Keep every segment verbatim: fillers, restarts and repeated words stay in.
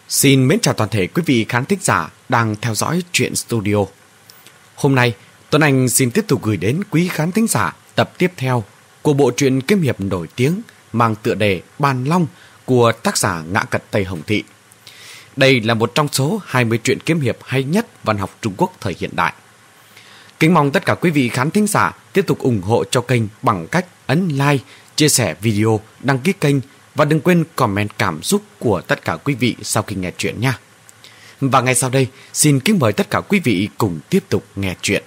Xin mến chào toàn thể quý vị khán thính giả đang theo dõi Truyện Studio. Hôm nay, Tuấn Anh xin tiếp tục gửi đến quý khán thính giả tập tiếp theo của bộ truyện kiếm hiệp nổi tiếng mang tựa đề Bàn Long của tác giả Ngã Cật Tây Hồng Thị. Đây là một trong số hai mươi truyện kiếm hiệp hay nhất văn học Trung Quốc thời hiện đại. Kính mong tất cả quý vị khán thính giả tiếp tục ủng hộ cho kênh bằng cách ấn like, chia sẻ video, đăng ký kênh và đừng quên comment cảm xúc của tất cả quý vị sau khi nghe chuyện nha. Và ngay sau đây, xin kính mời tất cả quý vị cùng tiếp tục nghe chuyện.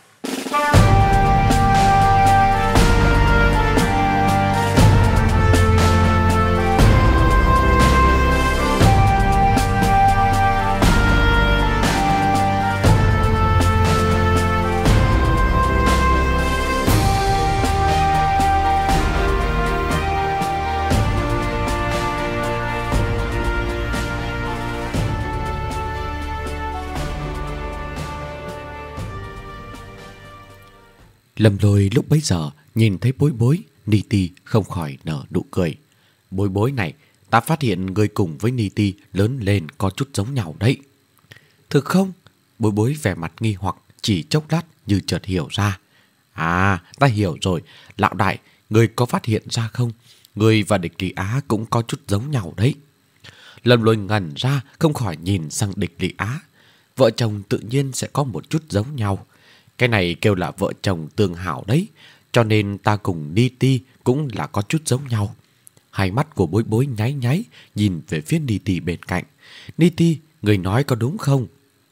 Lâm Lôi lúc bấy giờ nhìn thấy Bối Bối, Ni Ti không khỏi nở nụ cười. Bối Bối này, ta phát hiện người cùng với Ni Ti lớn lên có chút giống nhau đấy. Thực không? Bối Bối vẻ mặt nghi hoặc, chỉ chốc lát như chợt hiểu ra. À, ta hiểu rồi, lão đại, người có phát hiện ra không? Người và Địch Lý Á cũng có chút giống nhau đấy. Lâm Lôi ngẩn ra, không khỏi nhìn sang Địch Lý Á. Vợ chồng tự nhiên sẽ có một chút giống nhau. Cái này kêu là vợ chồng tương hảo đấy, cho nên ta cùng Ni Ti cũng là có chút giống nhau. Hai mắt của Bối Bối nháy nháy, nhìn về phía Ni Ti bên cạnh. Ni Ti, người nói có đúng không?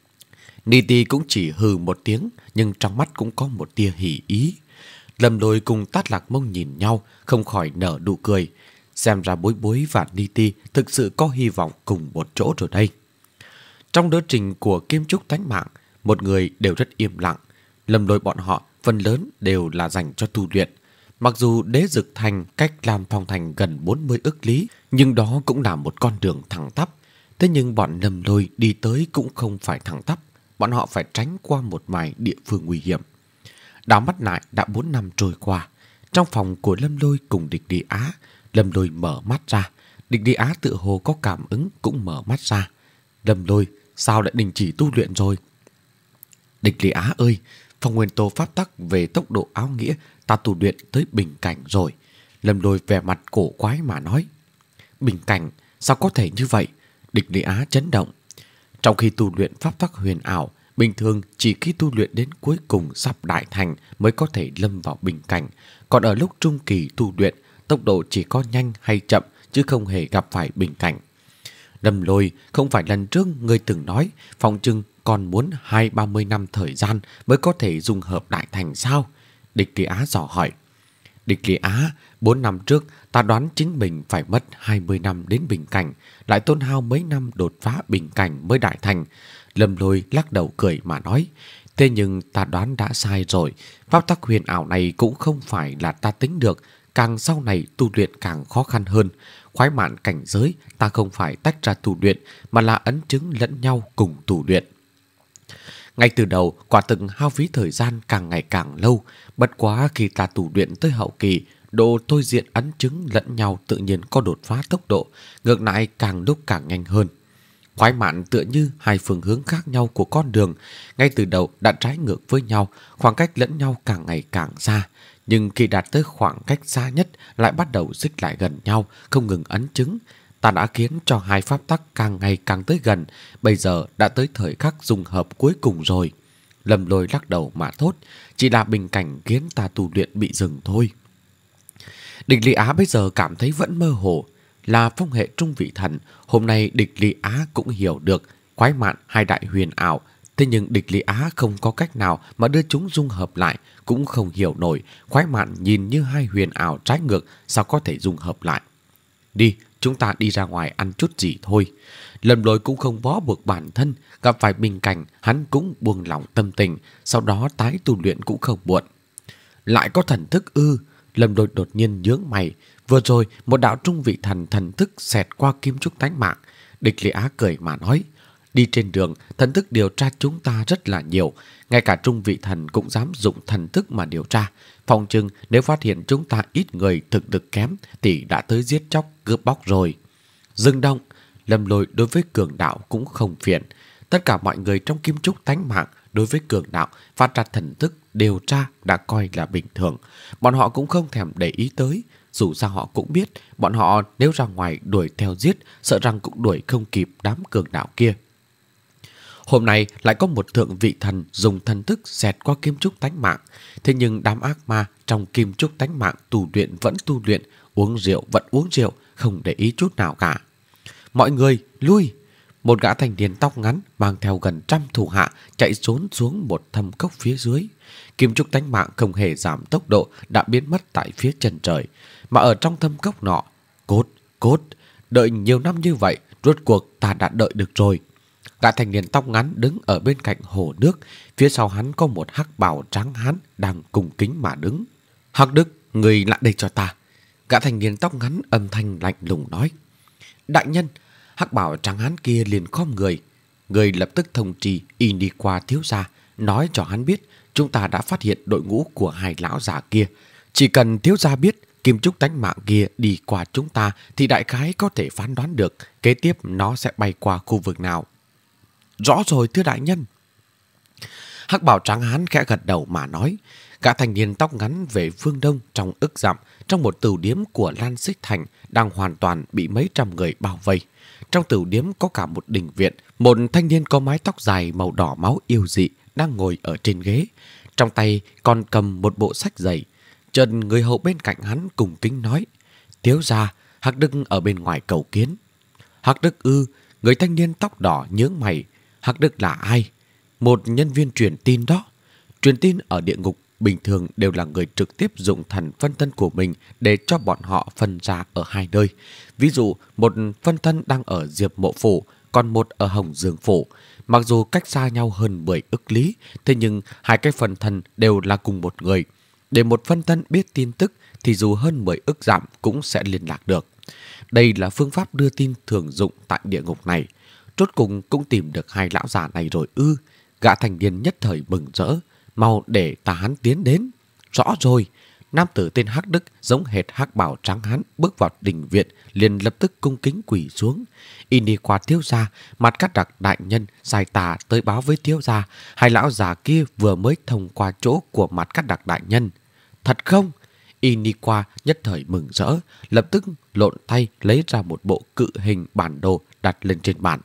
Ni Ti cũng chỉ hừ một tiếng, nhưng trong mắt cũng có một tia hỉ ý. Lâm Lôi cùng Tát Lạc Mông nhìn nhau, không khỏi nở nụ cười. Xem ra Bối Bối và Ni Ti thực sự có hy vọng cùng một chỗ rồi đây. Trong đỡ trình của Kim Trúc Tánh Mạng, một người đều rất im lặng. Lâm Lôi bọn họ phần lớn đều là dành cho tu luyện. Mặc dù Đế Dực Thành cách Lam Phong Thành gần bốn mươi ức lý, nhưng đó cũng là một con đường thẳng tắp. Thế nhưng bọn Lâm Lôi đi tới cũng không phải thẳng tắp, bọn họ phải tránh qua một vài địa phương nguy hiểm. Đảo mắt lại đã bốn năm trôi qua. Trong phòng của Lâm Lôi cùng Địch Lý Á, Lâm Lôi mở mắt ra. Địch Lý Á tự hồ có cảm ứng cũng mở mắt ra. Lâm Lôi, sao lại đình chỉ tu luyện rồi? Địch Lý Á ơi, Phong nguyên tố pháp tắc về tốc độ áo nghĩa ta tu luyện tới bình cảnh rồi. Lâm Lôi vẻ mặt cổ quái mà nói. Bình cảnh? Sao có thể như vậy? Địch Lý Á chấn động. Trong khi tu luyện pháp tắc huyền ảo, bình thường chỉ khi tu luyện đến cuối cùng sắp đại thành mới có thể lâm vào bình cảnh. Còn ở lúc trung kỳ tu luyện, tốc độ chỉ có nhanh hay chậm chứ không hề gặp phải bình cảnh. Lâm Lôi, không phải lần trước ngươi từng nói phòng trưng còn muốn hai ba mươi năm thời gian mới có thể dung hợp đại thành sao? Địch Lý Á dò hỏi. Địch Lý Á, bốn năm trước ta đoán chính mình phải mất hai mươi năm đến bình cảnh, lại tốn hao mấy năm đột phá bình cảnh mới đại thành. Lâm Lôi lắc đầu cười mà nói. Thế nhưng ta đoán đã sai rồi. Pháp tắc huyền ảo này cũng không phải là ta tính được. Càng sau này tu luyện càng khó khăn hơn. Khoái mạn cảnh giới ta không phải tách ra tu luyện, mà là ấn chứng lẫn nhau cùng tu luyện. Ngay từ đầu, quả thực hao phí thời gian càng ngày càng lâu. Bất quá khi ta tu luyện tới hậu kỳ, độ thôi diện ấn chứng lẫn nhau tự nhiên có đột phá tốc độ, ngược lại càng lúc càng nhanh hơn. Khoái mạn tựa như hai phương hướng khác nhau của con đường, ngay từ đầu đã trái ngược với nhau, khoảng cách lẫn nhau càng ngày càng xa. Nhưng khi đạt tới khoảng cách xa nhất lại bắt đầu xích lại gần nhau, không ngừng ấn chứng. Ta đã khiến cho hai pháp tắc càng ngày càng tới gần, bây giờ đã tới thời khắc dung hợp cuối cùng rồi. Lâm Lôi lắc đầu mà thốt, chỉ là bình cảnh khiến ta tu luyện bị dừng thôi. Địch Lý Á bây giờ cảm thấy vẫn mơ hồ, là phong hệ trung vị thần. Hôm nay Địch Lý Á cũng hiểu được khoái mạn hai đại huyền ảo. Thế nhưng Địch Lý Á không có cách nào mà đưa chúng dung hợp lại, cũng không hiểu nổi khoái mạn nhìn như hai huyền ảo trái ngược sao có thể dung hợp lại. Đi, chúng ta đi ra ngoài ăn chút gì thôi. Lâm Lôi cũng không bó buộc bản thân, gặp phải bình cảnh hắn cũng buông lỏng tâm tình, sau đó tái tu luyện cũng không muộn. Lại có thần thức ư? Lâm Lôi đột nhiên nhướng mày. Vừa rồi một đạo trung vị thần thần thức xẹt qua Kim Trúc Tánh Mạng. Địch Lý Á cười mà nói. Đi trên đường, thần thức điều tra chúng ta rất là nhiều. Ngay cả trung vị thần cũng dám dụng thần thức mà điều tra. Phòng chừng nếu phát hiện chúng ta ít người thực lực kém thì đã tới giết chóc cướp bóc rồi. Dừng động. Lâm Lôi đối với cường đạo cũng không phiền. Tất cả mọi người trong Kim Trúc Tánh Mạng đối với cường đạo phát ra thần thức điều tra đã coi là bình thường. Bọn họ cũng không thèm để ý tới. Dù sao họ cũng biết bọn họ nếu ra ngoài đuổi theo giết, sợ rằng cũng đuổi không kịp đám cường đạo kia. Hôm nay lại có một thượng vị thần dùng thần thức xẹt qua Kim Trúc Tánh Mạng. Thế nhưng đám ác ma trong Kim Trúc Tánh Mạng tu luyện vẫn tu luyện, uống rượu vẫn uống rượu, không để ý chút nào cả. Mọi người lui! Một gã thanh niên tóc ngắn mang theo gần trăm thủ hạ chạy trốn xuống một thâm cốc phía dưới. Kim Trúc Tánh Mạng không hề giảm tốc độ, đã biến mất tại phía chân trời. Mà ở trong thâm cốc nọ, cốt, cốt, đợi nhiều năm như vậy, rốt cuộc ta đã đợi được rồi. Gã thanh niên tóc ngắn đứng ở bên cạnh hồ nước, phía sau hắn có một hắc bào trắng hán đang cung kính mà đứng. Hắc Đức, người lại đây cho ta. Gã thanh niên tóc ngắn âm thanh lạnh lùng nói. Đại nhân! Hắc bào trắng hán kia liền khom người. Người lập tức thông trì y đi qua thiếu gia, nói cho hắn biết chúng ta đã phát hiện đội ngũ của hai lão già kia. Chỉ cần thiếu gia biết Kim Trúc Tánh Mạng kia đi qua chúng ta thì đại khái có thể phán đoán được kế tiếp nó sẽ bay qua khu vực nào. Rõ rồi thưa đại nhân. Hắc bào trắng hán khẽ gật đầu mà nói. Gã thanh niên tóc ngắn về phương đông trong ức dặm, trong một tửu điếm của Lan Xích Thành đang hoàn toàn bị mấy trăm người bao vây. Trong tửu điếm có cả một đình viện, một thanh niên có mái tóc dài màu đỏ máu yêu dị đang ngồi ở trên ghế, trong tay còn cầm một bộ sách dày. Trần người hầu bên cạnh hắn cùng kính nói: Thiếu gia, Hắc Đức ở bên ngoài cầu kiến. Hắc Đức ư? Người thanh niên tóc đỏ nhướng mày. Hắc Đức là ai? Một nhân viên truyền tin đó. Truyền tin ở địa ngục bình thường đều là người trực tiếp dụng thần phân thân của mình để cho bọn họ phân ra ở hai nơi. Ví dụ, một phân thân đang ở Diệp Mộ Phủ, còn một ở Hồng Dương Phủ. Mặc dù cách xa nhau hơn mười ức lý, thế nhưng hai cái phân thân đều là cùng một người. Để một phân thân biết tin tức thì dù hơn mười ức dặm cũng sẽ liên lạc được. Đây là phương pháp đưa tin thường dụng tại địa ngục này. Rốt cùng cũng tìm được hai lão già này rồi ư? Gã thành niên nhất thời mừng rỡ. Mau để ta hắn tiến đến. Rõ rồi. Nam tử tên Hắc Đức giống hệt hắc bào trắng hắn bước vào đình viện, liền lập tức cung kính quỳ xuống. Y đi qua thiếu gia, mặt cắt đặc đại nhân sai tà tới báo với thiếu gia, hai lão già kia vừa mới thông qua chỗ của mặt cắt đặc đại nhân. Thật không? Y đi qua nhất thời mừng rỡ, lập tức lộn tay lấy ra một bộ cự hình bản đồ đặt lên trên bàn.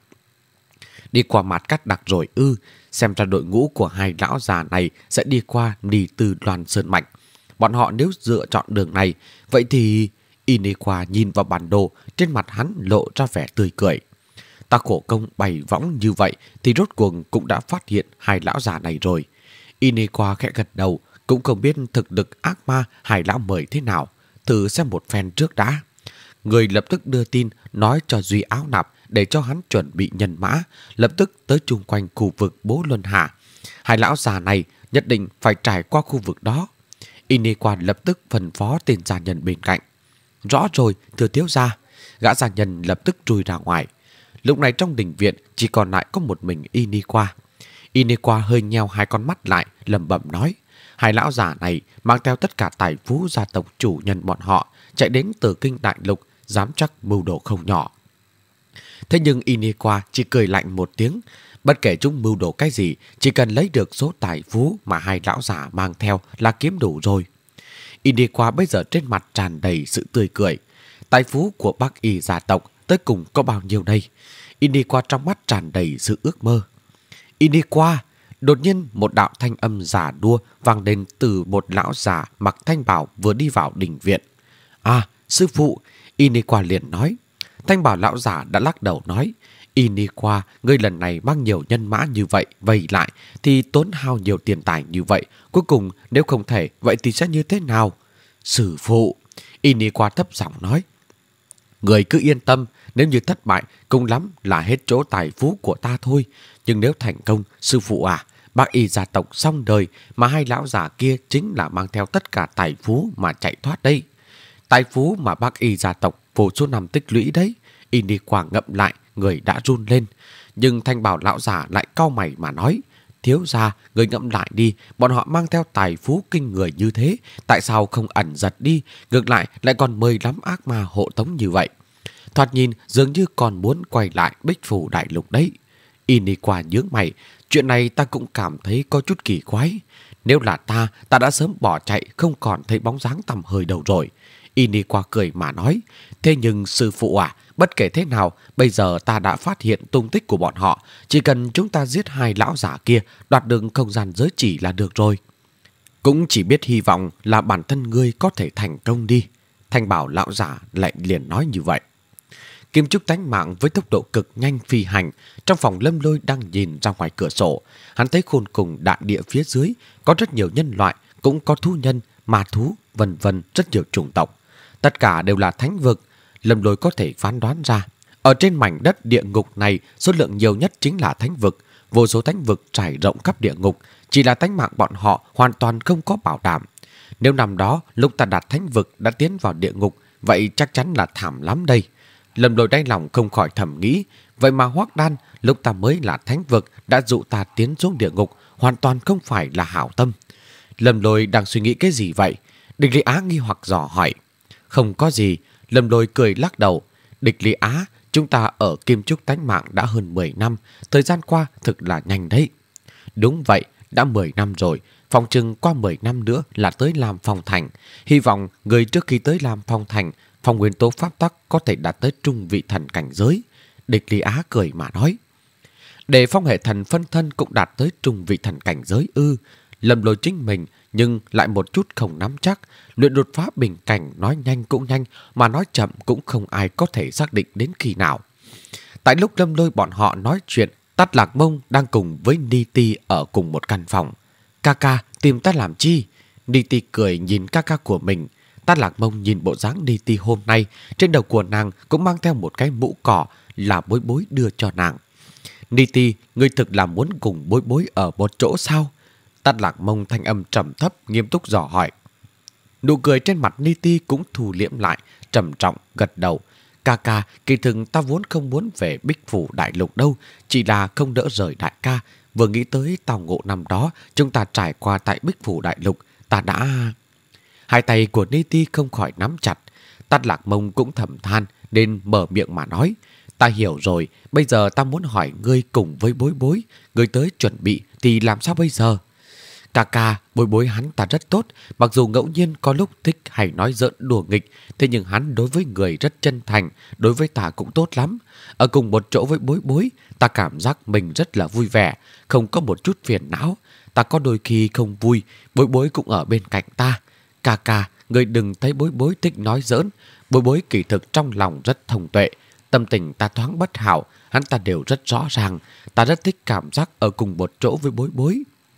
Đi qua mặt cắt đặc rồi ư? Xem ra đội ngũ của hai lão già này sẽ đi qua Ni Tư Loan Sơn Mạch. Bọn họ nếu lựa chọn đường này, vậy thì... Inequa nhìn vào bản đồ, trên mặt hắn lộ ra vẻ tươi cười. Ta khổ công bày võng như vậy thì rốt cuộc cũng đã phát hiện hai lão già này rồi. Inequa khẽ gật đầu, cũng không biết thực lực ác ma hai lão mời thế nào. Thử xem một phen trước đã. Người lập tức đưa tin nói cho Duy Áo Nạp để cho hắn chuẩn bị nhân mã, lập tức tới chung quanh khu vực Bố Luân Hạ. Hai lão già này nhất định phải trải qua khu vực đó. Inequa lập tức phân phó tên gia nhân bên cạnh. Rõ rồi, thưa thiếu gia. Gã gia nhân lập tức chui ra ngoài. Lúc này trong đình viện chỉ còn lại có một mình Inequa. Inequa hơi nheo hai con mắt lại, lẩm bẩm nói. Hai lão già này mang theo tất cả tài phú gia tộc chủ nhân bọn họ, chạy đến từ kinh đại lục, dám chắc mưu đồ không nhỏ. Thế nhưng Inequa chỉ cười lạnh một tiếng. Bất kể chúng mưu đồ cái gì, chỉ cần lấy được số tài phú mà hai lão già mang theo là kiếm đủ rồi. Inequa bây giờ trên mặt tràn đầy sự tươi cười. Tài phú của Bắc Y gia tộc tới cùng có bao nhiêu đây? Inequa trong mắt tràn đầy sự ước mơ. Inequa! Đột nhiên một đạo thanh âm giả đua vang lên từ một lão già mặc thanh bào vừa đi vào đình viện. À, sư phụ! Inequa liền nói. Thanh bào lão giả đã lắc đầu nói. Inequa, ngươi lần này mang nhiều nhân mã như vậy, vây lại thì tốn hao nhiều tiền tài như vậy. Cuối cùng nếu không thể, vậy thì sẽ như thế nào? Sư phụ! Inequa thấp giọng nói. Người cứ yên tâm, nếu như thất bại, cùng lắm là hết chỗ tài phú của ta thôi. Nhưng nếu thành công, sư phụ à, Bác Y gia tộc xong đời, mà hai lão già kia chính là mang theo tất cả tài phú mà chạy thoát đây. Tài phú mà Bác Y gia tộc vô số năm tích lũy đấy. Inequa ngậm lại, người đã run lên. Nhưng thanh bảo lão già lại cau mày mà nói. Thiếu gia, người ngậm lại đi, bọn họ mang theo tài phú kinh người như thế, tại sao không ẩn giật đi, ngược lại lại còn mời lắm ác ma hộ tống như vậy. thoạt nhìn dường như còn muốn quay lại Bích Phủ Đại Lục đấy. Iniqua nhướng mày, chuyện này ta cũng cảm thấy có chút kỳ quái. Nếu là ta, ta đã sớm bỏ chạy, không còn thấy bóng dáng tầm hơi đâu rồi. Iniqua cười mà nói, thế nhưng sư phụ à, bất kể thế nào, bây giờ ta đã phát hiện tung tích của bọn họ. Chỉ cần chúng ta giết hai lão giả kia, đoạt được không gian giới chỉ là được rồi. Cũng chỉ biết hy vọng là bản thân ngươi có thể thành công đi. Thanh bảo lão giả lại liền nói như vậy. Kim Trúc tánh mạng với tốc độ cực nhanh phi hành. Trong phòng Lâm Lôi đang nhìn ra ngoài cửa sổ. Hắn thấy khôn cùng đại địa phía dưới có rất nhiều nhân loại, cũng có thú nhân, ma thú, vân vân, rất nhiều chủng tộc. Tất cả đều là thánh vực. Lâm Lôi có thể phán đoán ra. Ở trên mảnh đất địa ngục này, số lượng nhiều nhất chính là thánh vực. Vô số thánh vực trải rộng khắp địa ngục. Chỉ là tánh mạng bọn họ hoàn toàn không có bảo đảm. Nếu năm đó lúc ta đặt thánh vực đã tiến vào địa ngục, vậy chắc chắn là thảm lắm đây. Lâm Lôi đáy lòng không khỏi thầm nghĩ, vậy mà Hoắc Đan lúc ta mới là thánh vực đã dụ ta tiến xuống địa ngục, hoàn toàn không phải là hảo tâm. Lâm Lôi đang suy nghĩ cái gì vậy? Địch Lý Á nghi hoặc dò hỏi. Không có gì. Lâm Lôi cười lắc đầu. Địch Lý Á, chúng ta ở Kim Trúc tánh mạng đã hơn mười năm, thời gian qua thực là nhanh đấy. Đúng vậy, đã mười năm rồi. Phòng chừng qua mười năm nữa là tới Lam Phong Thành. Hy vọng người trước khi tới Lam Phong Thành, phong nguyên tố pháp tắc có thể đạt tới trung vị thần cảnh giới. Địch Lý Á cười mà nói. Để phong hệ thần phân thân cũng đạt tới trung vị thần cảnh giới ư? Lâm Lôi chính mình nhưng lại một chút không nắm chắc. Luyện đột phá bình cảnh nói nhanh cũng nhanh, mà nói chậm cũng không ai có thể xác định đến khi nào. Tại lúc Lâm Lôi bọn họ nói chuyện, Tát Lạc Mông đang cùng với Niti ở cùng một căn phòng. Ca ca, tìm ta làm chi? Niti cười nhìn ca ca của mình. Tát Lạc Mông nhìn bộ dáng Niti hôm nay, trên đầu của nàng cũng mang theo một cái mũ cỏ là Bối Bối đưa cho nàng. Niti, ngươi thực là muốn cùng Bối Bối ở một chỗ sao? Tát Lạc Mông thanh âm trầm thấp, nghiêm túc dò hỏi. Nụ cười trên mặt Niti cũng thu liễm lại, trầm trọng gật đầu. Ca ca, kỳ thực ta vốn không muốn về Bích Phủ Đại Lục đâu, chỉ là không đỡ rời đại ca. Vừa nghĩ tới tao ngộ năm đó chúng ta trải qua tại Bích Phủ Đại Lục, ta đã... Hai tay của Niti không khỏi nắm chặt. Tát Lạc Mông cũng thầm than nên mở miệng mà nói. Ta hiểu rồi, bây giờ ta muốn hỏi ngươi cùng với Bối Bối. Ngươi tới chuẩn bị thì làm sao bây giờ? Ca ca, Bối Bối hắn ta rất tốt. Mặc dù ngẫu nhiên có lúc thích hay nói giỡn đùa nghịch, thế nhưng hắn đối với người rất chân thành, đối với ta cũng tốt lắm. Ở cùng một chỗ với Bối Bối, ta cảm giác mình rất là vui vẻ, không có một chút phiền não. Ta có đôi khi không vui, Bối Bối cũng ở bên cạnh ta. Ca ca, người đừng thấy Bối Bối thích nói giỡn. Bối Bối kỳ thực trong lòng rất thông tuệ. Tâm tình ta thoáng bất hảo, hắn ta đều rất rõ ràng. Ta rất thích cảm giác ở cùng một chỗ với Bối Bối.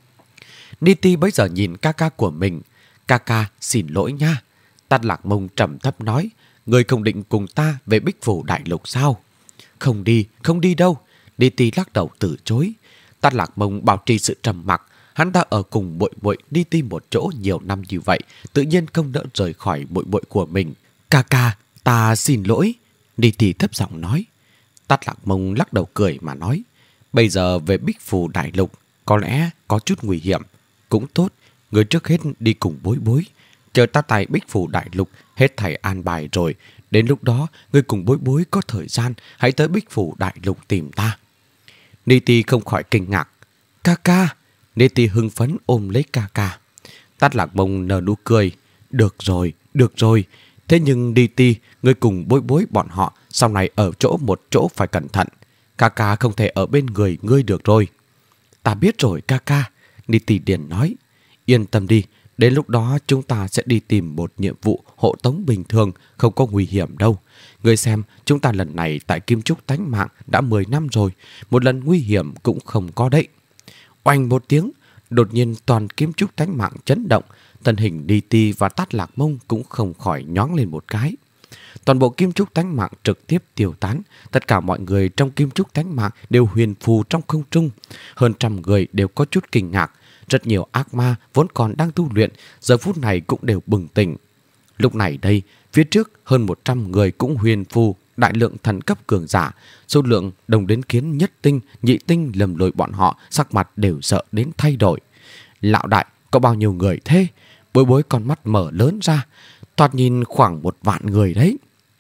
Niti bây giờ nhìn ca ca của mình. Ca ca, xin lỗi nha. Tát Lạc Mông trầm thấp nói. Người không định cùng ta về Bích Phủ Đại Lục sao? Không đi, không đi đâu. Niti lắc đầu từ chối. Tát Lạc Mông bảo trì sự trầm mặc. Hắn ta ở cùng bội bội Niti một chỗ nhiều năm như vậy, tự nhiên không đỡ rời khỏi bội bội của mình. Ca ca, ta xin lỗi. Niti thấp giọng nói. Tát Lạc Mông lắc đầu cười mà nói. Bây giờ về Bích Phủ Đại Lục có lẽ có chút nguy hiểm. Cũng tốt, người trước hết đi cùng Bối Bối. Chờ ta tại Bích Phủ Đại Lục hết thảy an bài rồi, đến lúc đó người cùng Bối Bối có thời gian hãy tới Bích Phủ Đại Lục tìm ta. Niti không khỏi kinh ngạc. Ca ca. Niti hưng phấn ôm lấy ca ca. Tát Lạc Mông nở nụ cười. Được rồi, được rồi. Thế nhưng Niti, người cùng Bối Bối bọn họ sau này ở chỗ một chỗ phải cẩn thận. Ca ca không thể ở bên người ngươi được rồi. Ta biết rồi ca ca. Niti điền nói. Yên tâm đi, đến lúc đó chúng ta sẽ đi tìm một nhiệm vụ hộ tống bình thường, không có nguy hiểm đâu. Ngươi xem, chúng ta lần này tại Kim Trúc tánh mạng đã mười năm rồi, một lần nguy hiểm cũng không có đấy. Oanh một tiếng, đột nhiên toàn Kim Trúc tánh mạng chấn động, thân hình Niti và Tát Lạc Mông cũng không khỏi nhoáng lên một cái. Toàn bộ Kim Trúc tánh mạng trực tiếp tiêu tán, tất cả mọi người trong Kim Trúc tánh mạng đều huyền phù trong không trung. Hơn trăm người đều có chút kinh ngạc, rất nhiều ác ma vốn còn đang tu luyện, giờ phút này cũng đều bừng tỉnh. Lúc này đây, phía trước hơn một trăm người cũng huyền phù, đại lượng thần cấp cường giả, số lượng đồng đến khiến nhất tinh, nhị tinh Lầm Lôi bọn họ sắc mặt đều sợ đến thay đổi. Lão đại, có bao nhiêu người thế? Bối Bối con mắt mở lớn ra, thoạt nhìn khoảng một vạn người đấy.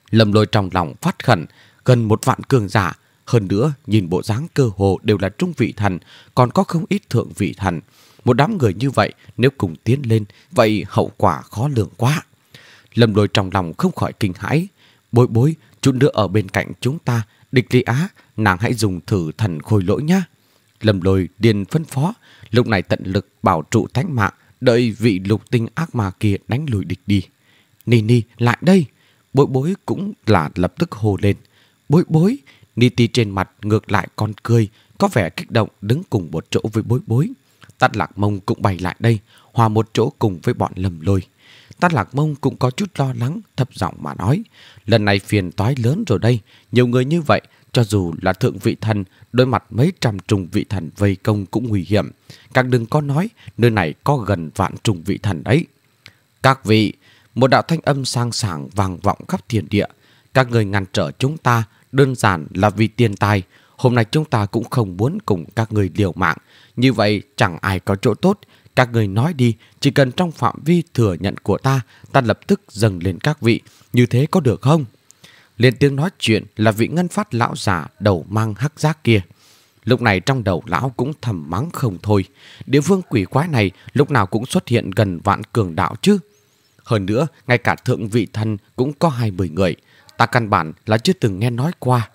Lâm Lôi trong lòng phát khẩn, gần một vạn cường giả. Hơn nữa, nhìn bộ dáng cơ hồ đều là trung vị thần, còn có không ít thượng vị thần. Một đám người như vậy, nếu cùng tiến lên, vậy hậu quả khó lường quá. Lâm Lôi trong lòng không khỏi kinh hãi. Bối bối, chút nữa ở bên cạnh chúng ta, Địch Lý Á, nàng hãy dùng thử thần khôi lỗi nhá. Lâm Lôi điền phân phó, lúc này tận lực bảo trụ thánh mạng, đợi vị lục tinh ác ma kia đánh lùi địch đi. Ni Ni, lại đây! Bối bối cũng là lập tức hô lên. Bối bối! Ni Ti trên mặt ngược lại con cười, có vẻ kích động đứng cùng một chỗ với bối bối. Tát Lạc Mông cũng bay lại đây, hòa một chỗ cùng với bọn Lâm Lôi. Tát Lạc Mông cũng có chút lo lắng, thấp giọng mà nói. Lần này phiền toái lớn rồi đây, nhiều người như vậy, cho dù là thượng vị thần, đối mặt mấy trăm trùng vị thần vây công cũng nguy hiểm. Càng đừng có nói, nơi này có gần vạn trùng vị thần đấy. Các vị, một đạo thanh âm sang sảng vang vọng khắp thiên địa. Các người ngăn trở chúng ta, đơn giản là vì tiền tài. Hôm nay chúng ta cũng không muốn cùng các người liều mạng. Như vậy chẳng ai có chỗ tốt. Các người nói đi, chỉ cần trong phạm vi thừa nhận của ta, ta lập tức dâng lên các vị. Như thế có được không? Lên tiếng nói chuyện là vị ngân phát lão giả đầu mang hắc giác kia. Lúc này trong đầu lão cũng thầm mắng không thôi. Địa phương quỷ quái này lúc nào cũng xuất hiện gần vạn cường đạo chứ. Hơn nữa, ngay cả thượng vị thần cũng có hai mươi người. Ta căn bản là chưa từng nghe nói qua.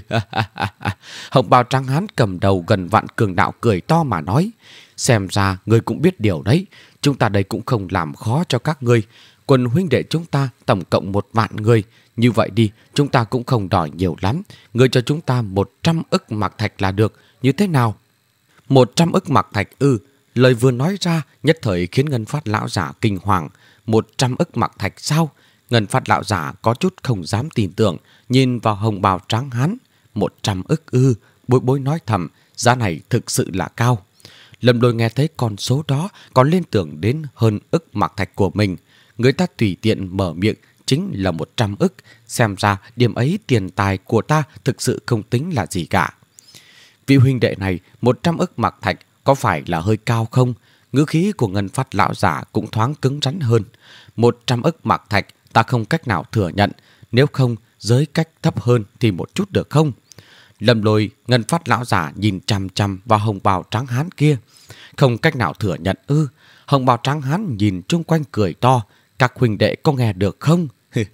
Hồng bào trắng hán cầm đầu gần vạn cường đạo cười to mà nói. Xem ra người cũng biết điều đấy. Chúng ta đây cũng không làm khó cho các ngươi. Quân huynh đệ chúng ta tổng cộng một vạn người. Như vậy đi, chúng ta cũng không đòi nhiều lắm. Người cho chúng ta một trăm ức mạc thạch là được. Như thế nào? Một trăm ức mạc thạch ư? Lời vừa nói ra nhất thời khiến Ngân Phát lão giả kinh hoàng. Một trăm ức mạc thạch sao? Ngân Phát lão giả có chút không dám tin tưởng, nhìn vào hồng bào trắng hán. Một trăm ức ư? Bối bối nói thầm, giá này thực sự là cao. Lâm Lôi nghe thấy con số đó còn liên tưởng đến hơn ức mạc thạch của mình. Người ta tùy tiện mở miệng chính là một trăm ức. Xem ra điểm ấy tiền tài của ta thực sự không tính là gì cả. Vị huynh đệ này, một trăm ức mạc thạch có phải là hơi cao không? Ngữ khí của Ngân Phát lão giả cũng thoáng cứng rắn hơn. Một trăm ức mạc thạch ta không cách nào thừa nhận. Nếu không, giới cách thấp hơn thì một chút được không? Lâm Lôi, Ngân Phát lão giả nhìn chằm chằm vào hồng bào trắng hán kia. Không cách nào thừa nhận ư? Hồng bào trắng hán nhìn chung quanh cười to. Các huynh đệ có nghe được không?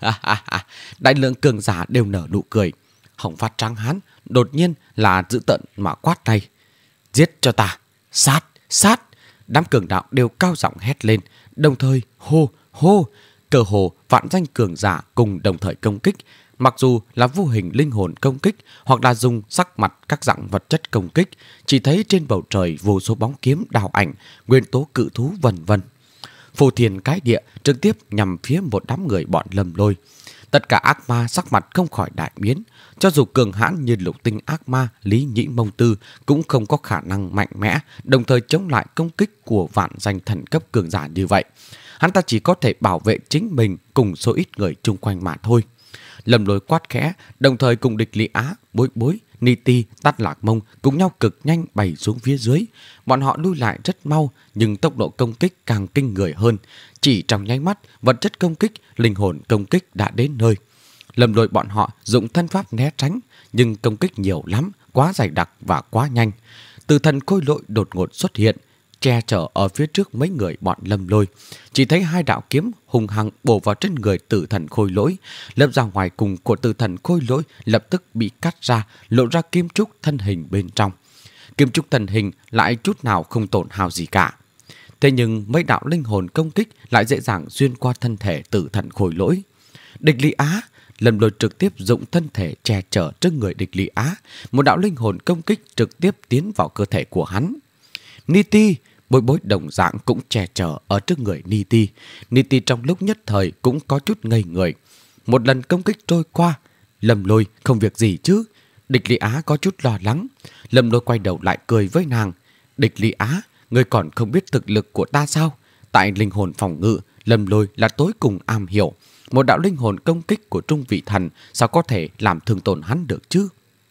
Đại lượng cường giả đều nở nụ cười. Hồng Phát trắng hán đột nhiên là dữ tợn mà quát tay. Giết cho ta! Sát! Sát! Đám cường đạo đều cao giọng hét lên, đồng thời hô hô. Cơ hồ vạn danh cường giả cùng đồng thời công kích. Mặc dù là vô hình linh hồn công kích hoặc là dùng sắc mặt các dạng vật chất công kích, chỉ thấy trên bầu trời vô số bóng kiếm đào ảnh, nguyên tố cự thú vân vân. Phù thiên cái địa trực tiếp nhằm phía một đám người bọn Lâm Lôi. Tất cả ác ma sắc mặt không khỏi đại biến. Cho dù cường hãn như lục tinh ác ma Lý Nhĩ Mông Tư cũng không có khả năng mạnh mẽ đồng thời chống lại công kích của vạn danh thần cấp cường giả như vậy. Hắn ta chỉ có thể bảo vệ chính mình cùng số ít người chung quanh mà thôi. Lâm Lôi quát khẽ, đồng thời cùng Địch Lý Á, Bối Bối, Ni Ti, Tát Lạc Mông cùng nhau cực nhanh bay xuống phía dưới. Bọn họ lui lại rất mau, nhưng tốc độ công kích càng kinh người hơn. Chỉ trong nháy mắt, vật chất công kích, linh hồn công kích đã đến nơi. Lâm Lôi bọn họ dùng thân pháp né tránh, nhưng công kích nhiều lắm, quá dày đặc và quá nhanh. Từ thần khôi lỗi đột ngột xuất hiện, che chở ở phía trước mấy người bọn Lâm Lôi. Chỉ thấy hai đạo kiếm hùng hăng bổ vào trên người tử thần khôi lỗi. Lớp ra ngoài cùng của tử thần khôi lỗi lập tức bị cắt ra, lộ ra kim trúc thân hình bên trong. Kim trúc thân hình lại chút nào không tổn hao gì cả. Thế nhưng mấy đạo linh hồn công kích lại dễ dàng xuyên qua thân thể tử thần khôi lỗi. Địch Lý Á, Lâm Lôi trực tiếp dụng thân thể che chở trước người Địch Lý Á. Một đạo linh hồn công kích trực tiếp tiến vào cơ thể của hắn. Ni Ti, Bối Bối đồng dạng cũng che chở ở trước người Ni Ti. Ni Ti trong lúc nhất thời cũng có chút ngây người. Một lần công kích trôi qua, Lâm Lôi không việc gì chứ? Địch Lý Á có chút lo lắng. Lâm Lôi quay đầu lại cười với nàng. Địch Lý Á, ngươi còn không biết thực lực của ta sao? Tại linh hồn phòng ngự, Lâm Lôi là tối cùng am hiểu. Một đạo linh hồn công kích của trung vị thần sao có thể làm thương tổn hắn được chứ?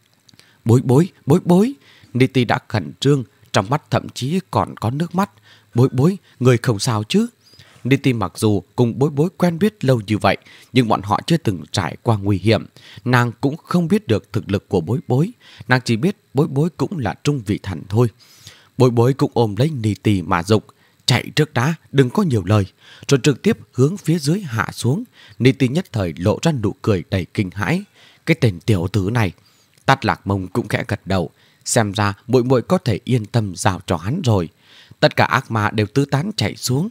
Bối Bối, Bối Bối, Ni Ti đã khẩn trương, trong mắt thậm chí còn có nước mắt. Bối Bối, người không sao chứ? Niti mặc dù cùng Bối Bối quen biết lâu như vậy, nhưng bọn họ chưa từng trải qua nguy hiểm. Nàng cũng không biết được thực lực của Bối Bối. Nàng chỉ biết Bối Bối cũng là trung vị thần thôi. Bối Bối cũng ôm lấy Niti mà dục: chạy trước đã, đừng có nhiều lời. Rồi trực tiếp hướng phía dưới hạ xuống. Niti nhất thời lộ ra nụ cười đầy kinh hãi. Cái tên tiểu tử này. Tát Lạc Mông cũng khẽ gật đầu. Xem ra muội muội có thể yên tâm giao cho hắn rồi. Tất cả ác ma đều tứ tán chạy xuống.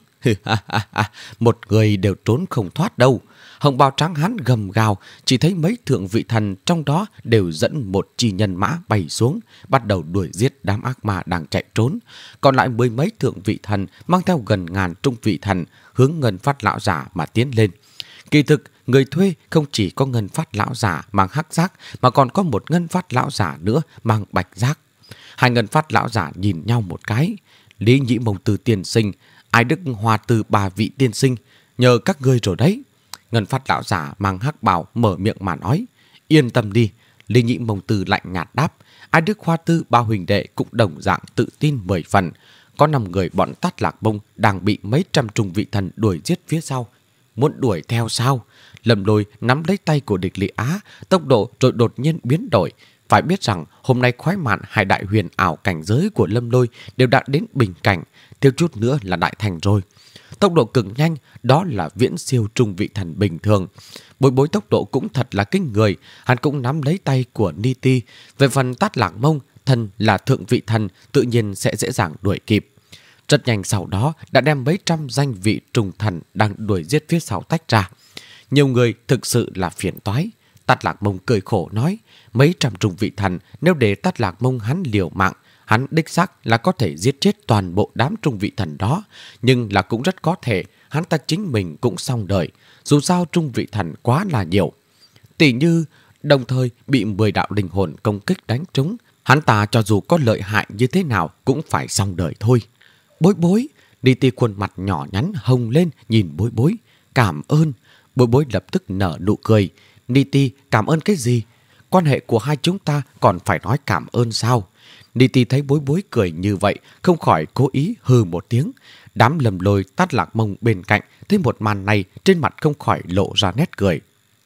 Một người đều trốn không thoát đâu. Hồng bào trắng hắn gầm gào, chỉ thấy mấy thượng vị thần trong đó đều dẫn một chi nhân mã bay xuống, bắt đầu đuổi giết đám ác ma đang chạy trốn. Còn lại mười mấy thượng vị thần mang theo gần ngàn trung vị thần hướng Ngân Phát lão giả mà tiến lên. Kỳ thực, người thuê không chỉ có Ngân Phát lão giả mang hắc giác, mà còn có một Ngân Phát lão giả nữa mang bạch giác. Hai Ngân Phát lão giả nhìn nhau một cái. Lý Nhĩ Mông Từ tiên sinh, Ai Đức Hoa Từ bà vị tiên sinh, nhờ các ngươi rồi đấy. Ngân Phát lão giả mang hắc bào mở miệng mà nói. Yên tâm đi. Lý Nhĩ Mông Từ lạnh nhạt đáp. Ai Đức Hoa Tư ba huỳnh đệ cũng đồng dạng tự tin mười phần. Có năm người bọn Tát Lạc Mông đang bị mấy trăm trung vị thần đuổi giết phía sau. Muốn đuổi theo sao? Lâm Lôi nắm lấy tay của địch Lý Á, tốc độ rồi đột nhiên biến đổi. Phải biết rằng hôm nay khoái mạn hai đại huyền ảo cảnh giới của Lâm Lôi đều đã đến bình cảnh, thiếu chút nữa là đại thành rồi. Tốc độ cực nhanh, đó là viễn siêu trung vị thần bình thường. Bối Bối tốc độ cũng thật là kinh người, hắn cũng nắm lấy tay của Niti. Về phần Tát Lạc Mông, thần là thượng vị thần, tự nhiên sẽ dễ dàng đuổi kịp. Rất nhanh sau đó đã đem mấy trăm danh vị trùng thần đang đuổi giết phía sau tách ra. Nhiều người thực sự là phiền toái. Tát Lạc Mông cười khổ nói, mấy trăm trùng vị thần nếu để Tát Lạc Mông hắn liều mạng, hắn đích xác là có thể giết chết toàn bộ đám trung vị thần đó, nhưng là cũng rất có thể hắn ta chính mình cũng xong đời, dù sao trung vị thần quá là nhiều. Tỷ như đồng thời bị mười đạo linh hồn công kích đánh trúng, hắn ta cho dù có lợi hại như thế nào cũng phải xong đời thôi. Bối Bối, Niti khuôn mặt nhỏ nhắn hồng lên nhìn Bối Bối. Cảm ơn. Bối Bối lập tức nở nụ cười. Niti cảm ơn cái gì? Quan hệ của hai chúng ta còn phải nói cảm ơn sao? Niti thấy Bối Bối cười như vậy, không khỏi cố ý hừ một tiếng. Đám Lầm Lôi, Tát Lạc Mông bên cạnh thấy một màn này, trên mặt không khỏi lộ ra nét cười.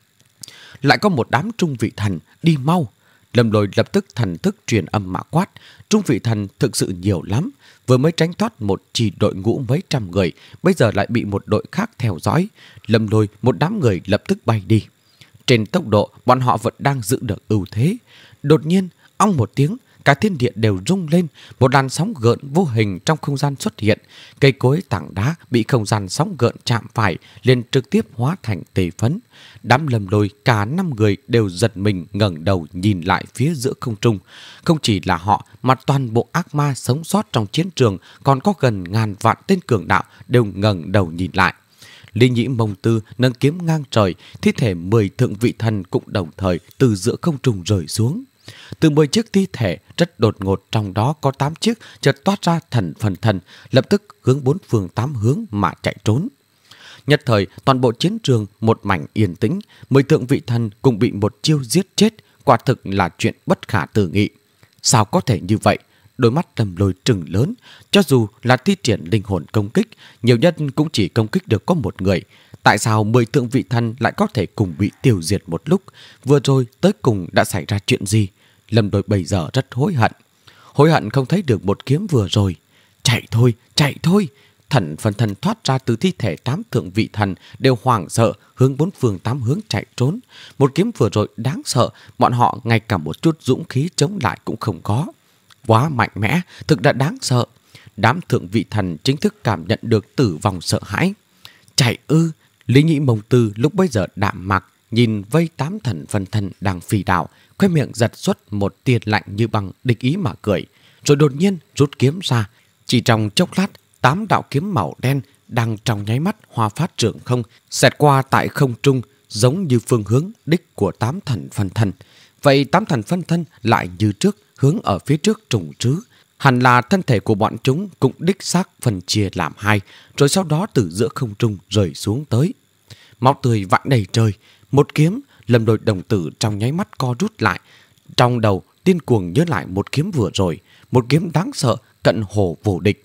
Lại có một đám trung vị thần, đi mau. Lâm Lôi lập tức thần thức truyền âm mà quát. Trung vị thần thực sự nhiều lắm, vừa mới tránh thoát một chỉ đội ngũ mấy trăm người, bây giờ lại bị một đội khác theo dõi. Lâm Lôi một đám người lập tức bay đi. Trên tốc độ, bọn họ vẫn đang giữ được ưu thế. Đột nhiên, ong một tiếng, cả thiên địa đều rung lên, một làn sóng gợn vô hình trong không gian xuất hiện. Cây cối tảng đá bị không gian sóng gợn chạm phải, liền trực tiếp hóa thành tề phấn. Đám Lâm Lôi cả năm người đều giật mình ngẩng đầu nhìn lại phía giữa không trung. Không chỉ là họ, mà toàn bộ ác ma sống sót trong chiến trường, còn có gần ngàn vạn tên cường đạo đều ngẩng đầu nhìn lại. Lý Nhĩ Mông Tư nâng kiếm ngang trời, thi thể mười thượng vị thần cũng đồng thời từ giữa không trung rơi xuống. Từ mười chiếc thi thể rất đột ngột, trong đó có tám chiếc chợt toát ra thần phần thần, lập tức hướng bốn phương tám hướng mà chạy trốn. Nhất thời, toàn bộ chiến trường một mảnh yên tĩnh, mười thượng vị thần cùng bị một chiêu giết chết, quả thực là chuyện bất khả tư nghị. Sao có thể như vậy? Đôi mắt Lâm Lôi trừng lớn, cho dù là thi triển linh hồn công kích, nhiều nhất cũng chỉ công kích được có một người. Tại sao mười thượng vị thần lại có thể cùng bị tiêu diệt một lúc? Vừa rồi tới cùng đã xảy ra chuyện gì? Lâm Lôi bây giờ rất hối hận. Hối hận không thấy được một kiếm vừa rồi. Chạy thôi, chạy thôi! Thần phần thần thoát ra từ thi thể tám thượng vị thần đều hoảng sợ hướng bốn phương tám hướng chạy trốn. Một kiếm vừa rồi đáng sợ, bọn họ ngay cả một chút dũng khí chống lại cũng không có. Quá mạnh mẽ, thực đã đáng sợ. Đám thượng vị thần chính thức cảm nhận được tử vong sợ hãi. Chạy ư? Lý Nhĩ Mông Tư lúc bấy giờ đạm mạc nhìn vây tám thần phân thân đang phi đảo, khóe miệng giật xuất một tia lạnh như băng, địch ý mà cười, rồi đột nhiên rút kiếm ra. Chỉ trong chốc lát, tám đạo kiếm màu đen đang trong nháy mắt hoa phát trưởng không, xẹt qua tại không trung, giống như phương hướng đích của tám thần phân thân. Vậy tám thần phân thân lại như trước hướng ở phía trước trùng trứ. Hẳn là thân thể của bọn chúng cũng đích xác phân chia làm hai, rồi sau đó từ giữa không trung rơi xuống tới. Máu tươi vãi đầy trời, một kiếm. Lâm Lôi đồng tử trong nháy mắt co rút lại, trong đầu điên cuồng nhớ lại một kiếm vừa rồi, một kiếm đáng sợ, cận hồ vô địch.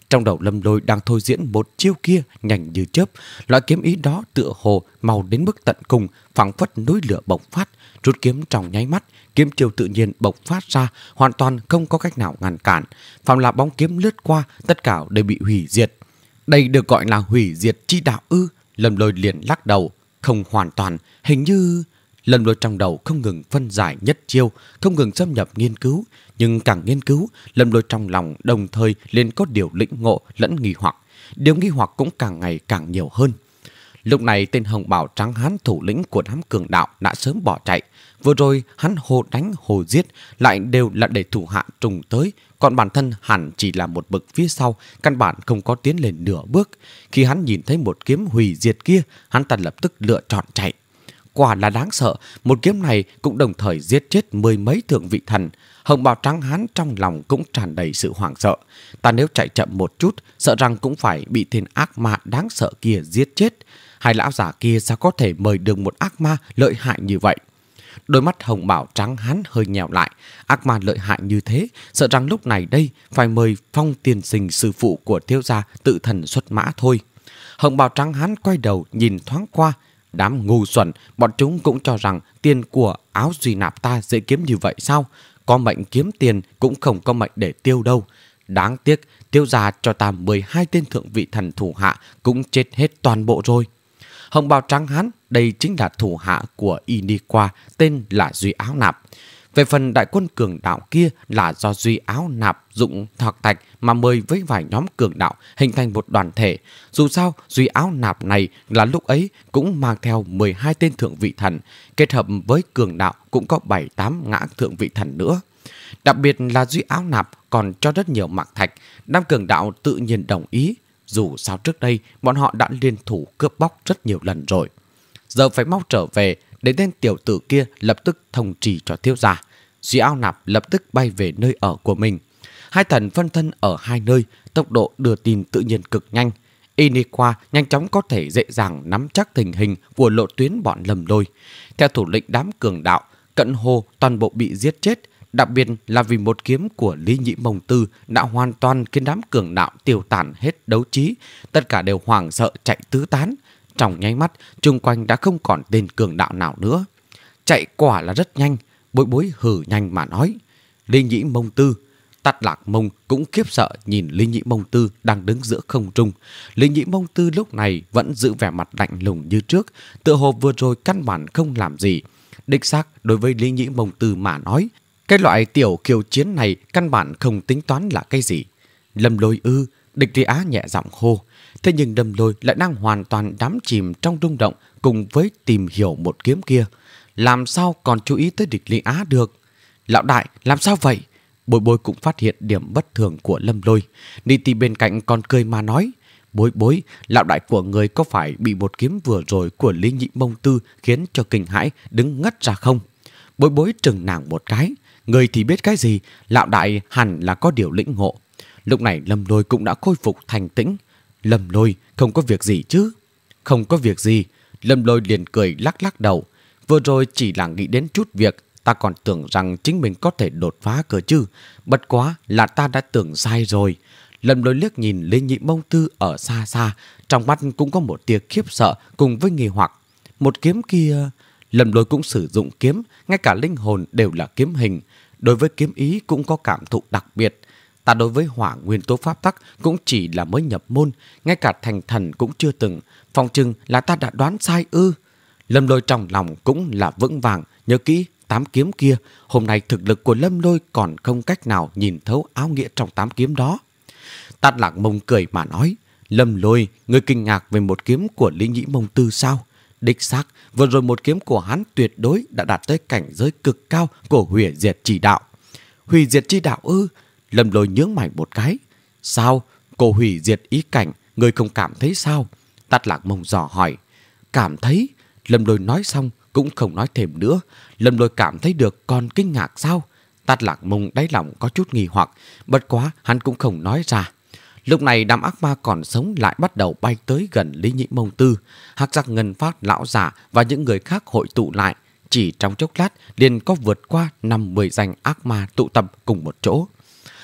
Trong đầu Lâm Lôi đang thôi diễn một chiêu kia nhanh như chớp, loại kiếm ý đó tựa hồ mau đến mức tận cùng, phảng phất núi lửa bộc phát, rút kiếm trong nháy mắt, kiếm chiêu tự nhiên bộc phát ra, hoàn toàn không có cách nào ngăn cản. Phàm là bóng kiếm lướt qua, tất cả đều bị hủy diệt. Đây được gọi là hủy diệt chi đạo ư? Lâm Lôi liền lắc đầu, không hoàn toàn, hình như... Lâm Lôi trong đầu không ngừng phân giải nhất chiêu, không ngừng xâm nhập nghiên cứu, nhưng càng nghiên cứu, Lâm Lôi trong lòng đồng thời liền có điều lĩnh ngộ lẫn nghi hoặc, điều nghi hoặc cũng càng ngày càng nhiều hơn. Lúc này tên hồng bào trắng hán thủ lĩnh của đám cường đạo đã sớm bỏ chạy, vừa rồi hắn hồ đánh hồ giết lại đều là để thủ hạ trùng tới, còn bản thân hẳn chỉ là một bậc phía sau, căn bản không có tiến lên nửa bước. Khi hắn nhìn thấy một kiếm hủy diệt kia, hắn ta lập tức lựa chọn chạy. Quả là đáng sợ, một kiếm này cũng đồng thời giết chết mười mấy thượng vị thần. Hồng bào trắng hán trong lòng cũng tràn đầy sự hoảng sợ. Ta nếu chạy chậm một chút, sợ rằng cũng phải bị tên ác ma đáng sợ kia giết chết. Hai lão giả kia sao có thể mời được một ác ma lợi hại như vậy? Đôi mắt hồng bào trắng hán hơi nhèo lại. Ác ma lợi hại như thế, sợ rằng lúc này đây phải mời Phong tiên sinh sư phụ của thiếu gia tự thần xuất mã thôi. Hồng bào trắng hán quay đầu nhìn thoáng qua. Đám ngu xuẩn, bọn chúng cũng cho rằng tiền của Áo Duy Nạp ta dễ kiếm như vậy sao? Có mệnh kiếm tiền cũng không có mệnh để tiêu đâu. Đáng tiếc, tiêu gia cho ta mười hai tên thượng vị thần thủ hạ cũng chết hết toàn bộ rồi. Hồng bào trắng hán, đây chính là thủ hạ của Iniqua, tên là Duy Áo Nạp. Về phần đại quân cường đạo kia là do Duy Áo Nạp dụng thạc thạch mà mời với vài nhóm cường đạo hình thành một đoàn thể. Dù sao, Duy Áo Nạp này là lúc ấy cũng mang theo mười hai tên thượng vị thần, kết hợp với cường đạo cũng có bảy tám ngã thượng vị thần nữa. Đặc biệt là Duy Áo Nạp còn cho rất nhiều mạc thạch, đám cường đạo tự nhiên đồng ý. Dù sao trước đây bọn họ đã liên thủ cướp bóc rất nhiều lần rồi. Giờ phải mau trở về để tên tiểu tử kia lập tức thông trì cho thiếu gia. Duy Áo Nạp lập tức bay về nơi ở của mình. Hai thần phân thân ở hai nơi, tốc độ đưa tin tự nhiên cực nhanh. Iniqua nhanh chóng có thể dễ dàng nắm chắc tình hình của lộ tuyến bọn Lâm Lôi. Theo thủ lĩnh đám cường đạo, Cận Hồ toàn bộ bị giết chết, đặc biệt là vì một kiếm của Lý Nhĩ Mông Tư đã hoàn toàn khiến đám cường đạo tiêu tàn hết đấu trí, tất cả đều hoảng sợ chạy tứ tán. Trong nháy mắt, chung quanh đã không còn tên cường đạo nào nữa. Chạy quả là rất nhanh, Bối Bối hừ nhanh mà nói. Lý Nhĩ Mông Tư, Tát Lạc Mông cũng khiếp sợ nhìn Lý Nhĩ Mông Tư đang đứng giữa không trung. Lý Nhĩ Mông Tư lúc này vẫn giữ vẻ mặt lạnh lùng như trước, tựa hồ vừa rồi căn bản không làm gì. Đích xác đối với Lý Nhĩ Mông Tư mà nói, cái loại tiểu khiêu chiến này căn bản không tính toán là cái gì. Lâm Lôi ư? Địch Lý Á nhẹ giọng hô. Thế nhưng Lâm Lôi lại đang hoàn toàn đắm chìm trong rung động cùng với tìm hiểu một kiếm kia. Làm sao còn chú ý tới Địch Lý Á được? Lão đại, làm sao vậy? Bối Bối cũng phát hiện điểm bất thường của Lâm Lôi. Ni Ti bên cạnh còn cười mà nói. Bối Bối, lão đại của người có phải bị một kiếm vừa rồi của Lý Nhĩ Mông Tư khiến cho kinh hãi đứng ngất ra không? Bối Bối trừng nàng một cái. Người thì biết cái gì, lão đại hẳn là có điều lĩnh ngộ. Lúc này Lâm Lôi cũng đã khôi phục thành tĩnh. Lâm Lôi, không có việc gì chứ? Không có việc gì. Lâm Lôi liền cười lắc lắc đầu. Vừa rồi chỉ là nghĩ đến chút việc, ta còn tưởng rằng chính mình có thể đột phá cơ chứ. Bất quá là ta đã tưởng sai rồi. Lâm Lôi liếc nhìn Lý Nhĩ Mông Tư ở xa xa, trong mắt cũng có một tia khiếp sợ cùng với nghi hoặc. Một kiếm kia... Lâm Lôi cũng sử dụng kiếm, ngay cả linh hồn đều là kiếm hình. Đối với kiếm ý cũng có cảm thụ đặc biệt. Ta đối với hỏa nguyên tố pháp tắc cũng chỉ là mới nhập môn, ngay cả thành thần cũng chưa từng. Phòng chừng là ta đã đoán sai ư? Lâm Lôi trong lòng cũng là vững vàng, nhớ kỹ tám kiếm kia. Hôm nay thực lực của Lâm Lôi còn không cách nào nhìn thấu áo nghĩa trong tám kiếm đó. Tát Lạc Mông cười mà nói. Lâm Lôi, ngươi kinh ngạc về một kiếm của Lý Nhĩ Mông Tư sao? Đích xác, vừa rồi một kiếm của hắn tuyệt đối đã đạt tới cảnh giới cực cao của hủy diệt chỉ đạo. Hủy diệt chi đạo ư? Lâm Lôi nhướng mày một cái. Sao? Cô hủy diệt ý cảnh, người không cảm thấy sao? Tát Lạc Mông dò hỏi. Cảm thấy? Lâm Lôi nói xong cũng không nói thêm nữa. Lâm Lôi cảm thấy được còn kinh ngạc sao? Tát Lạc Mông đáy lòng có chút nghi hoặc, bất quá hắn cũng không nói ra. Lúc này đám ác ma còn sống lại bắt đầu bay tới gần Lý Nhĩ Mông Tư. Hắc Giác Ngân Phát lão giả và những người khác hội tụ lại. Chỉ trong chốc lát liền có vượt qua năm mươi danh ác ma tụ tập cùng một chỗ.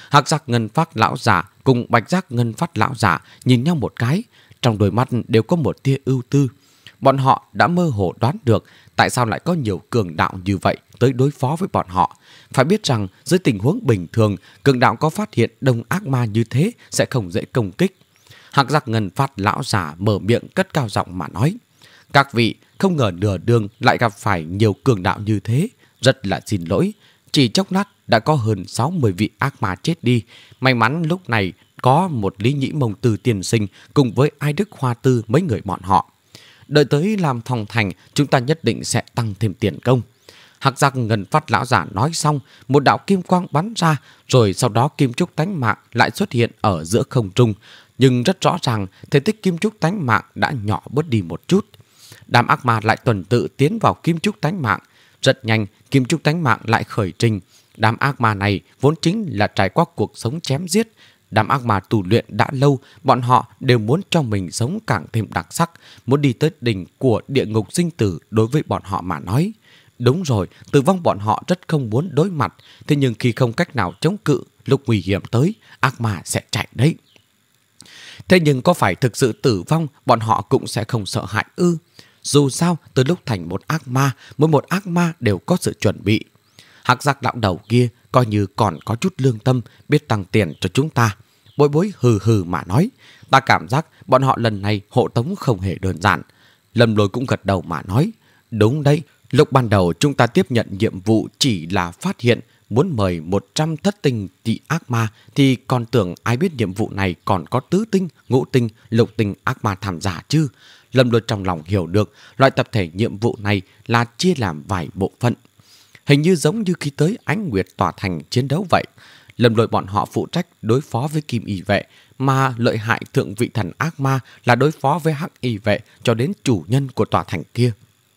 Hắc giác ngân phát lão giả cùng bạch giác ngân phát lão giả nhìn nhau một cái, trong đôi mắt đều có một tia ưu tư. Bọn họ đã mơ hồ đoán được tại sao lại có nhiều cường đạo như vậy tới đối phó với bọn họ. Phải biết rằng dưới tình huống bình thường, cường đạo có phát hiện đông ác ma như thế sẽ không dễ công kích. Hắc giác ngân phát lão giả mở miệng cất cao giọng mà nói: các vị không ngờ nửa đường lại gặp phải nhiều cường đạo như thế, rất là xin lỗi. Chỉ chốc lát đã có hơn sáu mươi vị ác ma chết đi. May mắn lúc này có một Lý Nhĩ Mông Tư tiên sinh cùng với Ai Đức Hoa Tư mấy người bọn họ. Đợi tới làm phòng thành, chúng ta nhất định sẽ tăng thêm tiền công. Hắc giác ngân phát lão giả nói xong, một đạo kim quang bắn ra, rồi sau đó kim trúc tánh mạng lại xuất hiện ở giữa không trung. Nhưng rất rõ ràng, thể tích kim trúc tánh mạng đã nhỏ bớt đi một chút. Đám ác ma lại tuần tự tiến vào kim trúc tánh mạng. Rất nhanh, kim trúc tánh mạng lại khởi trình. Đám ác ma này vốn chính là trải qua cuộc sống chém giết. Đám ác ma tu luyện đã lâu, bọn họ đều muốn cho mình sống càng thêm đặc sắc, muốn đi tới đỉnh của địa ngục sinh tử. Đối với bọn họ mà nói, đúng rồi, tử vong bọn họ rất không muốn đối mặt. Thế nhưng khi không cách nào chống cự, lúc nguy hiểm tới, ác ma sẽ chạy đấy. Thế nhưng có phải thực sự tử vong, bọn họ cũng sẽ không sợ hãi ư? Dù sao, từ lúc thành một ác ma, mỗi một ác ma đều có sự chuẩn bị. Hắc giác lão đầu kia coi như còn có chút lương tâm, biết tăng tiền cho chúng ta. Bối bối hừ hừ mà nói, ta cảm giác bọn họ lần này hộ tống không hề đơn giản. Lâm Lôi cũng gật đầu mà nói, đúng đấy, lúc ban đầu chúng ta tiếp nhận nhiệm vụ chỉ là phát hiện muốn mời một trăm thất tinh tị ác ma, thì còn tưởng ai biết nhiệm vụ này còn có tứ tinh, ngũ tinh, lục tinh ác ma tham gia chứ. Lâm Lôi trong lòng hiểu được loại tập thể nhiệm vụ này là chia làm vài bộ phận. Hình như giống như khi tới Ánh Nguyệt tòa thành chiến đấu vậy. Lâm Lôi bọn họ phụ trách đối phó với Kim Y vệ, mà lợi hại thượng vị thần ác ma là đối phó với Hắc Y vệ cho đến chủ nhân của tòa thành kia.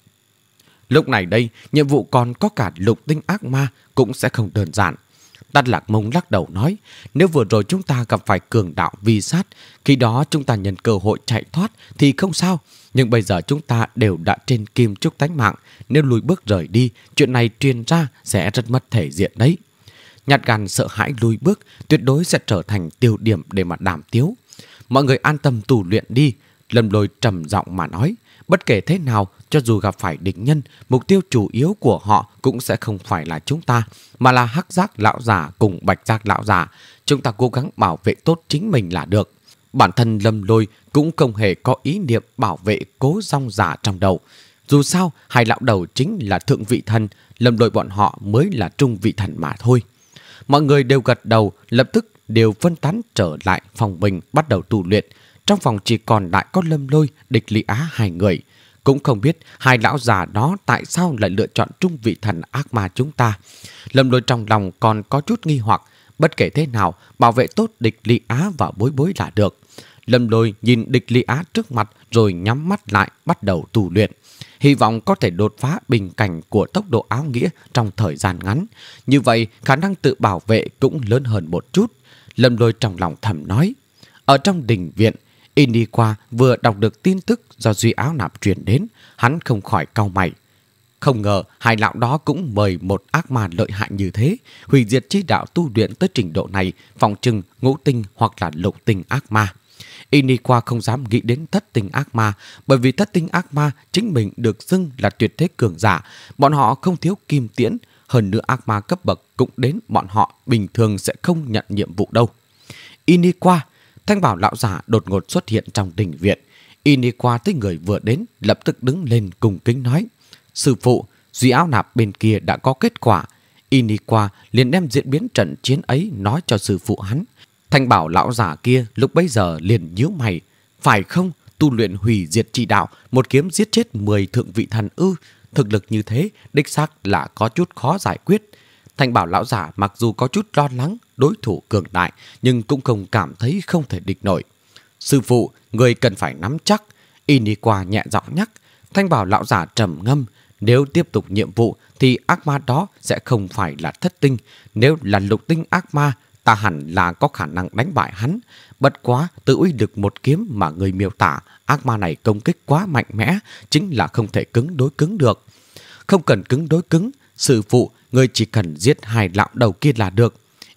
Lúc này đây, nhiệm vụ còn có cả lục tinh ác ma cũng sẽ không đơn giản. Tát Lạc Mông lắc đầu nói, nếu vừa rồi chúng ta gặp phải cường đạo vi sát, khi đó chúng ta nhân cơ hội chạy thoát thì không sao. Nhưng bây giờ chúng ta đều đã trên kim trúc tánh mạng, nếu lùi bước rời đi, chuyện này truyền ra sẽ rất mất thể diện đấy. Nhát gan sợ hãi lùi bước, tuyệt đối sẽ trở thành tiêu điểm để mà đàm tiếu. Mọi người an tâm tu luyện đi. Lâm Lôi trầm giọng mà nói, bất kể thế nào, cho dù gặp phải địch nhân, mục tiêu chủ yếu của họ cũng sẽ không phải là chúng ta, mà là Hắc giác lão giả cùng Bạch giác lão giả. Chúng ta cố gắng bảo vệ tốt chính mình là được. Bản thân Lâm Lôi cũng không hề có ý niệm bảo vệ Cố Dòng giả trong đầu. Dù sao, hai lão đầu chính là thượng vị thần, Lâm Lôi bọn họ mới là trung vị thần mà thôi. Mọi người đều gật đầu, lập tức đều phân tán trở lại phòng mình bắt đầu tu luyện. Trong phòng chỉ còn lại có Lâm Lôi, Địch Lý Á hai người. Cũng không biết hai lão già đó tại sao lại lựa chọn trung vị thần ác ma chúng ta. Lâm Lôi trong lòng còn có chút nghi hoặc, bất kể thế nào, bảo vệ tốt Địch Lý Á và Bối Bối là được. Lâm Lôi nhìn Địch Lý Á trước mặt rồi nhắm mắt lại bắt đầu tu luyện. Hy vọng có thể đột phá bình cảnh của tốc độ áo nghĩa trong thời gian ngắn. Như vậy, khả năng tự bảo vệ cũng lớn hơn một chút. Lâm Lôi trong lòng thầm nói. Ở trong đình viện, Iniqua vừa đọc được tin tức do Duy Áo Nạp truyền đến, hắn không khỏi cau mày. Không ngờ hai lão đó cũng mời một ác ma lợi hại như thế, hủy diệt chi đạo tu luyện tới trình độ này, phòng trừng ngũ tinh hoặc là lục tinh ác ma. Iniqua không dám nghĩ đến thất tinh ác ma, bởi vì thất tinh ác ma chính mình được xưng là tuyệt thế cường giả, bọn họ không thiếu kim tiễn, hơn nữa ác ma cấp bậc cũng đến bọn họ bình thường sẽ không nhận nhiệm vụ đâu. Iniqua, Thanh Bảo lão giả đột ngột xuất hiện trong đình viện. Iniqua thấy người vừa đến, lập tức đứng lên cùng kính nói: sư phụ, Duy Áo Nạp bên kia đã có kết quả. Iniqua liền đem diễn biến trận chiến ấy nói cho sư phụ hắn. Thanh Bảo lão giả kia lúc bấy giờ liền nhíu mày. Phải không, tu luyện hủy diệt chi đạo, một kiếm giết chết mười thượng vị thần ư? Thực lực như thế, đích xác là có chút khó giải quyết. Thanh Bảo lão giả mặc dù có chút lo lắng đối thủ cường đại, nhưng cũng không cảm thấy không thể địch nổi. Sư phụ, người cần phải nắm chắc. Iniqua nhẹ giọng nhắc. Thanh Bảo lão giả trầm ngâm. Nếu tiếp tục nhiệm vụ thì ác ma đó sẽ không phải là thất tinh. Nếu là lục tinh ác ma, ta hẳn là có khả năng đánh bại hắn. Bất quá, tự uy lực một kiếm mà người miêu tả, ác ma này công kích quá mạnh mẽ, chính là không thể cứng đối cứng được. Không cần cứng đối cứng, sư phụ, người chỉ cần giết hai lão đầu kia là được.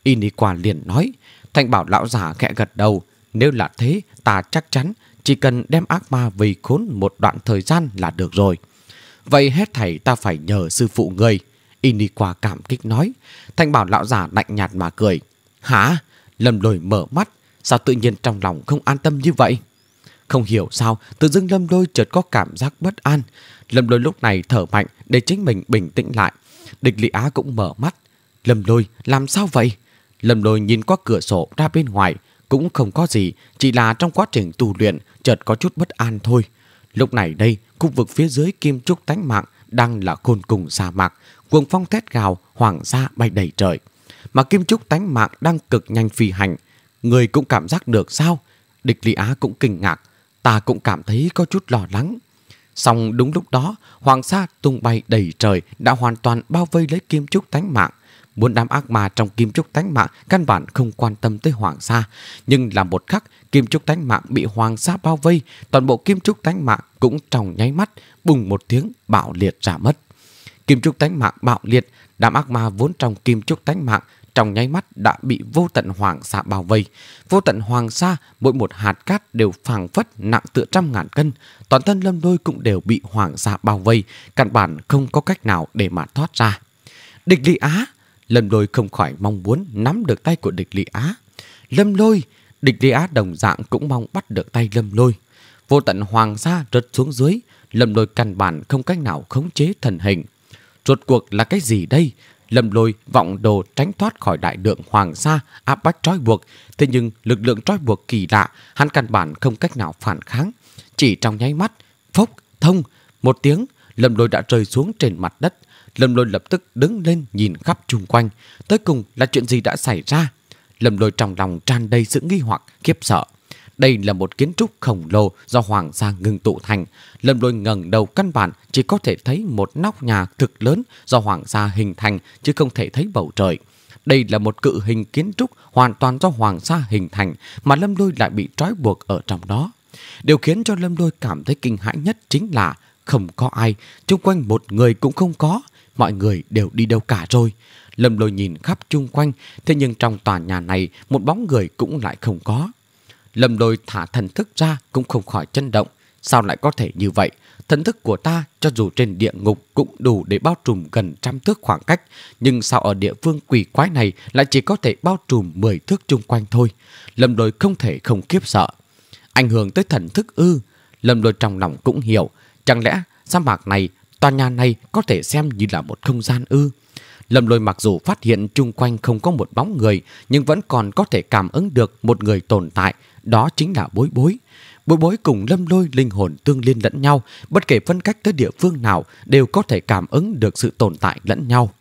Y đi qua liền nói. Thanh Bảo lão giả khẽ gật đầu. Nếu là thế, ta chắc chắn chỉ cần đem ác ma vây khốn một đoạn thời gian là được rồi. Vậy hết thảy ta phải nhờ sư phụ người. Y đi qua cảm kích nói. Thanh Bảo lão giả lạnh nhạt mà cười. Hả? Lâm Lôi mở mắt. Sao tự nhiên trong lòng không an tâm như vậy? Không hiểu sao tự dưng Lâm Lôi chợt có cảm giác bất an. Lâm Lôi lúc này thở mạnh để chính mình bình tĩnh lại. Địch Lý Á cũng mở mắt. Lâm Lôi làm sao vậy? Lâm Lôi nhìn qua cửa sổ ra bên ngoài. Cũng không có gì, chỉ là trong quá trình tu luyện chợt có chút bất an thôi. Lúc này đây, khu vực phía dưới kim trúc tánh mạng đang là khôn cùng sa mạc, cuồng phong thét gào, hoàng sa bay đầy trời. Mà kim trúc tánh mạng đang cực nhanh phi hành. Người cũng cảm giác được sao? Địch Lý Á cũng kinh ngạc, ta cũng cảm thấy có chút lo lắng. Xong đúng lúc đó, hoàng sa tung bay đầy trời đã hoàn toàn bao vây lấy kim trúc tánh mạng. Muốn đám ác ma trong kim trúc tánh mạng căn bản không quan tâm tới hoàng sa, nhưng là một khắc kim trúc tánh mạng bị hoàng sa bao vây, toàn bộ kim trúc tánh mạng cũng trong nháy mắt bùng một tiếng bạo liệt ra mất. Kim trúc tánh mạng bạo liệt, đám ác ma vốn trong kim trúc tánh mạng trong nháy mắt đã bị vô tận hoàng sa bao vây. Vô tận hoàng sa, mỗi một hạt cát đều phảng phất nặng tựa trăm ngàn cân, toàn thân Lâm Lôi cũng đều bị hoàng sa bao vây, căn bản không có cách nào để mà thoát ra. Địch Lý Á, Lâm Lôi không khỏi mong muốn nắm được tay của Địch Lý Á. Lâm Lôi, Địch Lý Á đồng dạng cũng mong bắt được tay Lâm Lôi. Vô tận hoàng sa rớt xuống dưới, Lâm Lôi căn bản không cách nào khống chế thần hình. Rốt cuộc là cái gì đây? Lâm Lôi vọng đồ tránh thoát khỏi đại lượng hoàng sa áp bách trói buộc, thế nhưng lực lượng trói buộc kỳ lạ, hắn căn bản không cách nào phản kháng. Chỉ trong nháy mắt, phốc, thông, một tiếng, Lâm Lôi đã rơi xuống trên mặt đất. Lâm Lôi lập tức đứng lên nhìn khắp chung quanh. Tới cùng là chuyện gì đã xảy ra? Lâm Lôi trong lòng tràn đầy sự nghi hoặc, khiếp sợ. Đây là một kiến trúc khổng lồ do hoàng sa ngưng tụ thành. Lâm Lôi ngẩng đầu căn bản chỉ có thể thấy một nóc nhà thực lớn do hoàng sa hình thành, chứ không thể thấy bầu trời. Đây là một cự hình kiến trúc hoàn toàn do hoàng sa hình thành, mà Lâm Lôi lại bị trói buộc ở trong đó. Điều khiến cho Lâm Lôi cảm thấy kinh hãi nhất chính là không có ai, chung quanh một người cũng không có. Mọi người đều đi đâu cả rồi. Lâm Lôi nhìn khắp chung quanh, thế nhưng trong tòa nhà này một bóng người cũng lại không có. Lâm Lôi thả thần thức ra cũng không khỏi chấn động. Sao lại có thể như vậy? Thần thức của ta cho dù trên địa ngục cũng đủ để bao trùm gần trăm thước khoảng cách, nhưng sao ở địa phương quỷ quái này lại chỉ có thể bao trùm mười thước chung quanh thôi? Lâm Lôi không thể không khiếp sợ. Ảnh hưởng tới thần thức ư? Lâm Lôi trong lòng cũng hiểu. Chẳng lẽ sa mạc này, tòa nhà này có thể xem như là một không gian ư? Lâm Lôi mặc dù phát hiện chung quanh không có một bóng người, nhưng vẫn còn có thể cảm ứng được một người tồn tại, đó chính là Bối Bối. Bối Bối cùng Lâm Lôi linh hồn tương liên lẫn nhau, bất kể phân cách tới địa phương nào đều có thể cảm ứng được sự tồn tại lẫn nhau.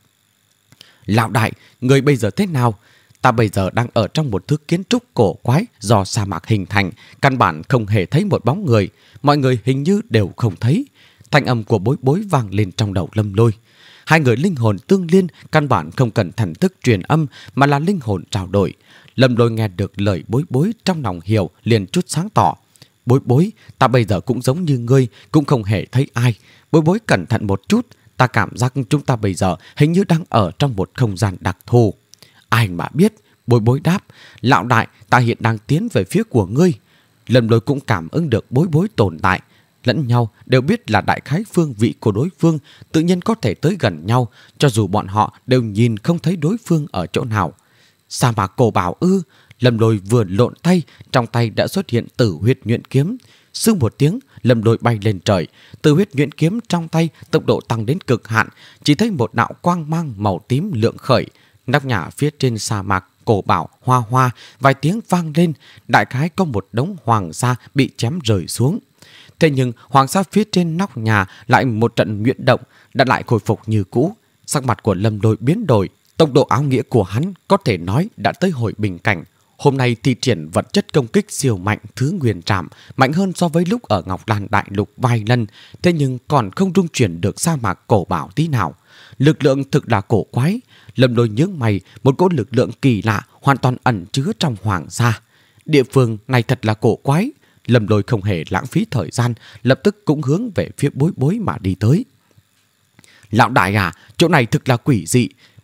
Lão đại, người bây giờ thế nào? Ta bây giờ đang ở trong một thứ kiến trúc cổ quái do sa mạc hình thành, căn bản không hề thấy một bóng người, mọi người hình như đều không thấy. Thanh âm của Bối Bối vang lên trong đầu Lâm Lôi. Hai người linh hồn tương liên, căn bản không cần thần thức truyền âm mà là linh hồn trao đổi. Lâm Lôi nghe được lời Bối Bối trong lòng hiểu, liền chút sáng tỏ. Bối Bối, ta bây giờ cũng giống như ngươi, cũng không hề thấy ai. Bối Bối cẩn thận một chút, ta cảm giác chúng ta bây giờ hình như đang ở trong một không gian đặc thù. Ai mà biết, Bối Bối đáp, lão đại, ta hiện đang tiến về phía của ngươi. Lâm Lôi cũng cảm ứng được Bối Bối tồn tại. Lẫn nhau đều biết là đại khái phương vị của đối phương, tự nhiên có thể tới gần nhau, cho dù bọn họ đều nhìn không thấy đối phương ở chỗ nào. Sa mạc cổ bảo ư? Lâm Lôi vừa lộn tay, trong tay đã xuất hiện Tử Huyết Nhuyễn Kiếm. Sương một tiếng, Lâm Lôi bay lên trời. Tử Huyết Nhuyễn Kiếm trong tay tốc độ tăng đến cực hạn, chỉ thấy một đạo quang mang màu tím lượng khởi. Nóc nhà phía trên sa mạc cổ bảo hoa hoa, vài tiếng vang lên, đại khái có một đống hoàng sa bị chém rơi xuống. Thế nhưng hoàng sa phía trên nóc nhà lại một trận nhuyễn động, đã lại khôi phục như cũ. Sắc mặt của Lâm Lôi biến đổi, tốc độ áo nghĩa của hắn có thể nói đã tới hồi bình cảnh. Hôm nay thi triển vật chất công kích siêu mạnh thứ Nguyên Trảm, mạnh hơn so với lúc ở Ngọc Lan Đại Lục vài lần, thế nhưng còn không rung chuyển được sa mạc cổ bảo tí nào. Lực lượng thực là cổ quái. Lâm Lôi nhướng mày, một cỗ lực lượng kỳ lạ hoàn toàn ẩn chứa trong hoàng sa. Địa phương này thật là cổ quái. Lâm Lôi không hề lãng phí thời gian, lập tức cũng hướng về phía Bối Bối mà đi tới. Lão đại à, chỗ này thực là quỷ dị.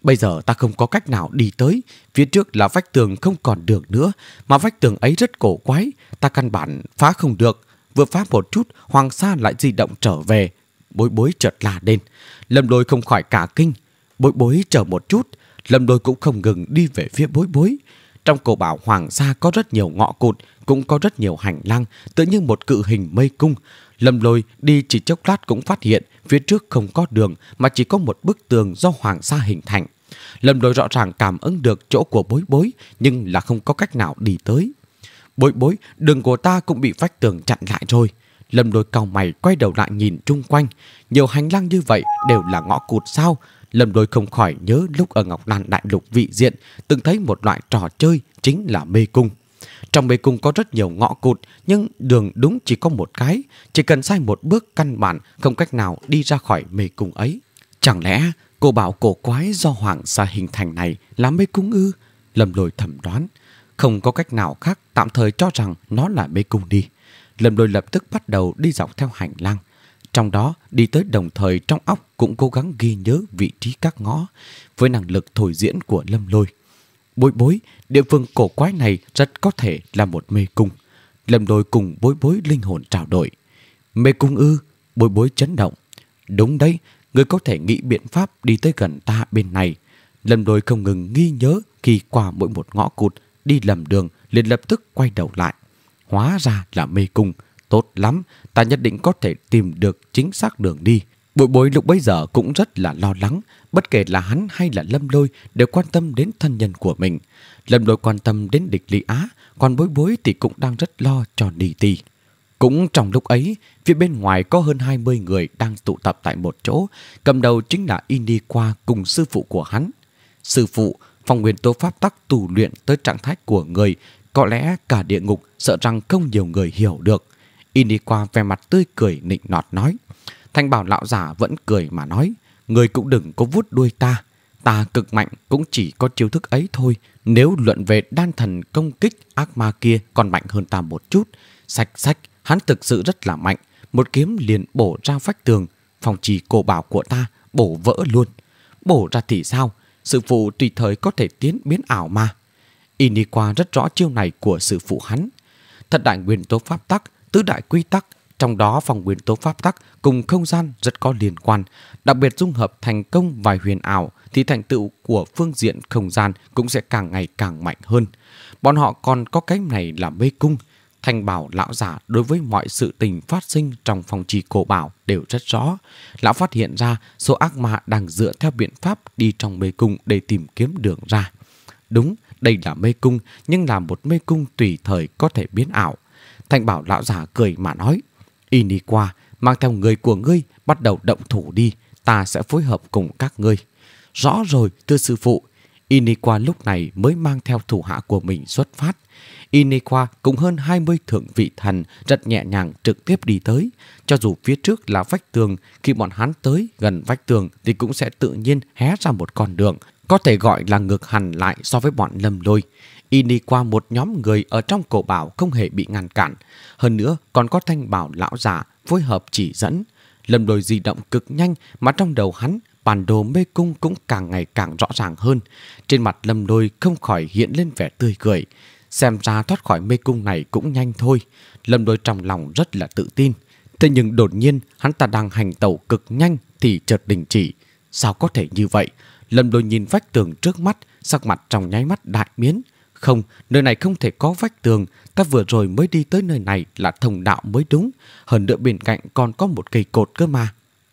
Bây giờ ta không có cách nào đi tới. Phía trước là vách tường không còn đường nữa, mà vách tường ấy rất cổ quái, ta căn bản phá không được. Vừa phá một chút, Hoàng Sa lại di động trở về. Bối Bối chợt la lên. Lâm Lôi không khỏi cả kinh. Bối Bối chờ một chút, Lâm Lôi cũng không ngừng đi về phía Bối Bối. Trong cổ bảo Hoàng Sa có rất nhiều ngõ cụt, cũng có rất nhiều hành lang, tự như một cự hình mê cung. Lâm Lôi đi chỉ chốc lát cũng phát hiện phía trước không có đường, mà chỉ có một bức tường do Hoàng Sa hình thành. Lâm Lôi rõ ràng cảm ứng được chỗ của Bối Bối, nhưng là không có cách nào đi tới. Bối Bối, đường của ta cũng bị vách tường chặn lại rồi. Lâm Lôi cau mày quay đầu lại nhìn chung quanh. Nhiều hành lang như vậy đều là ngõ cụt sao? Lâm Lôi không khỏi nhớ lúc ở Ngọc Lan Đại Lục vị diện từng thấy một loại trò chơi chính là mê cung. Trong mê cung có rất nhiều ngõ cụt, nhưng đường đúng chỉ có một cái. Chỉ cần sai một bước căn bản không cách nào đi ra khỏi mê cung ấy. Chẳng lẽ cô bảo cổ quái do Hoàng Sa hình thành này là mê cung ư? Lâm Lôi thẩm đoán. Không có cách nào khác, tạm thời cho rằng nó là mê cung đi. Lâm Lôi lập tức bắt đầu đi dọc theo hành lang. Trong đó đi tới đồng thời trong óc cũng cố gắng ghi nhớ vị trí các ngõ. Với năng lực thôi diễn của Lâm Lôi, Bối Bối, địa phương cổ quái này rất có thể là một mê cung. Lâm Lôi cùng Bối Bối linh hồn trao đổi. Mê cung ư? Bối Bối chấn động. Đúng đấy, người có thể nghĩ biện pháp đi tới gần ta bên này. Lâm Lôi không ngừng ghi nhớ khi qua mỗi một ngõ cụt, đi lầm đường liền lập tức quay đầu lại. Hóa ra là mê cung. Tốt lắm, ta nhất định có thể tìm được chính xác đường đi. Bối Bối lúc bấy giờ cũng rất là lo lắng. Bất kể là hắn hay là Lâm Lôi đều quan tâm đến thân nhân của mình. Lâm Lôi quan tâm đến địch Lý Á, còn Bối Bối thì cũng đang rất lo cho Ni Ti. Cũng trong lúc ấy, phía bên ngoài có hơn hai mươi người đang tụ tập tại một chỗ. Cầm đầu chính là Iniqua cùng sư phụ của hắn. Sư phụ, phong nguyên tố pháp tắc tu luyện tới trạng thái của người, có lẽ cả địa ngục sợ rằng không nhiều người hiểu được. Iniqua vẻ mặt tươi cười nịnh nọt nói. Thanh Bảo lão giả vẫn cười mà nói. Người cũng đừng có vuốt đuôi ta. Ta cực mạnh cũng chỉ có chiêu thức ấy thôi. Nếu luận về đan thần công kích, ác ma kia còn mạnh hơn ta một chút. Sạch sạch, hắn thực sự rất là mạnh. Một kiếm liền bổ ra vách tường. Phòng trì cổ bảo của ta bổ vỡ luôn. Bổ ra thì sao? Sư phụ tùy thời có thể tiến biến ảo mà. Iniqua rất rõ chiêu này của sư phụ hắn. Thật đại nguyên tố pháp tắc, tứ đại quy tắc, trong đó phòng nguyên tố pháp tắc cùng không gian rất có liên quan. Đặc biệt dung hợp thành công vài huyền ảo thì thành tựu của phương diện không gian cũng sẽ càng ngày càng mạnh hơn. Bọn họ còn có cái này là mê cung. Thanh Bảo lão giả đối với mọi sự tình phát sinh trong phòng trì cổ bảo đều rất rõ. Lão phát hiện ra số ác ma đang dựa theo biện pháp đi trong mê cung để tìm kiếm đường ra. Đúng, đây là mê cung, nhưng là một mê cung tùy thời có thể biến ảo. Thanh Bảo lão giả cười mà nói. Iniqua, mang theo người của ngươi bắt đầu động thủ đi, ta sẽ phối hợp cùng các ngươi. Rõ rồi, thưa sư phụ. Iniqua lúc này mới mang theo thủ hạ của mình xuất phát. Iniqua cùng hơn hai mươi thượng vị thần rất nhẹ nhàng trực tiếp đi tới. Cho dù phía trước là vách tường, khi bọn hắn tới gần vách tường thì cũng sẽ tự nhiên hé ra một con đường, có thể gọi là ngược hẳn lại so với bọn Lâm Lôi. Iniqua một nhóm người ở trong cổ bảo không hề bị ngăn cản. Hơn nữa còn có Thanh Bảo lão giả phối hợp chỉ dẫn. Lâm Lôi di động cực nhanh, mà trong đầu hắn bản đồ mê cung cũng càng ngày càng rõ ràng hơn. Trên mặt Lâm Lôi không khỏi hiện lên vẻ tươi cười. Xem ra thoát khỏi mê cung này cũng nhanh thôi. Lâm Lôi trong lòng rất là tự tin. Thế nhưng đột nhiên hắn ta đang hành tẩu cực nhanh thì chợt đình chỉ. Sao có thể như vậy? Lâm Lôi nhìn vách tường trước mắt, sắc mặt trong nháy mắt đại biến. Không, nơi này không thể có vách tường. Ta vừa rồi mới đi tới nơi này là thông đạo mới đúng. Hơn nữa bên cạnh còn có một cây cột cơ mà.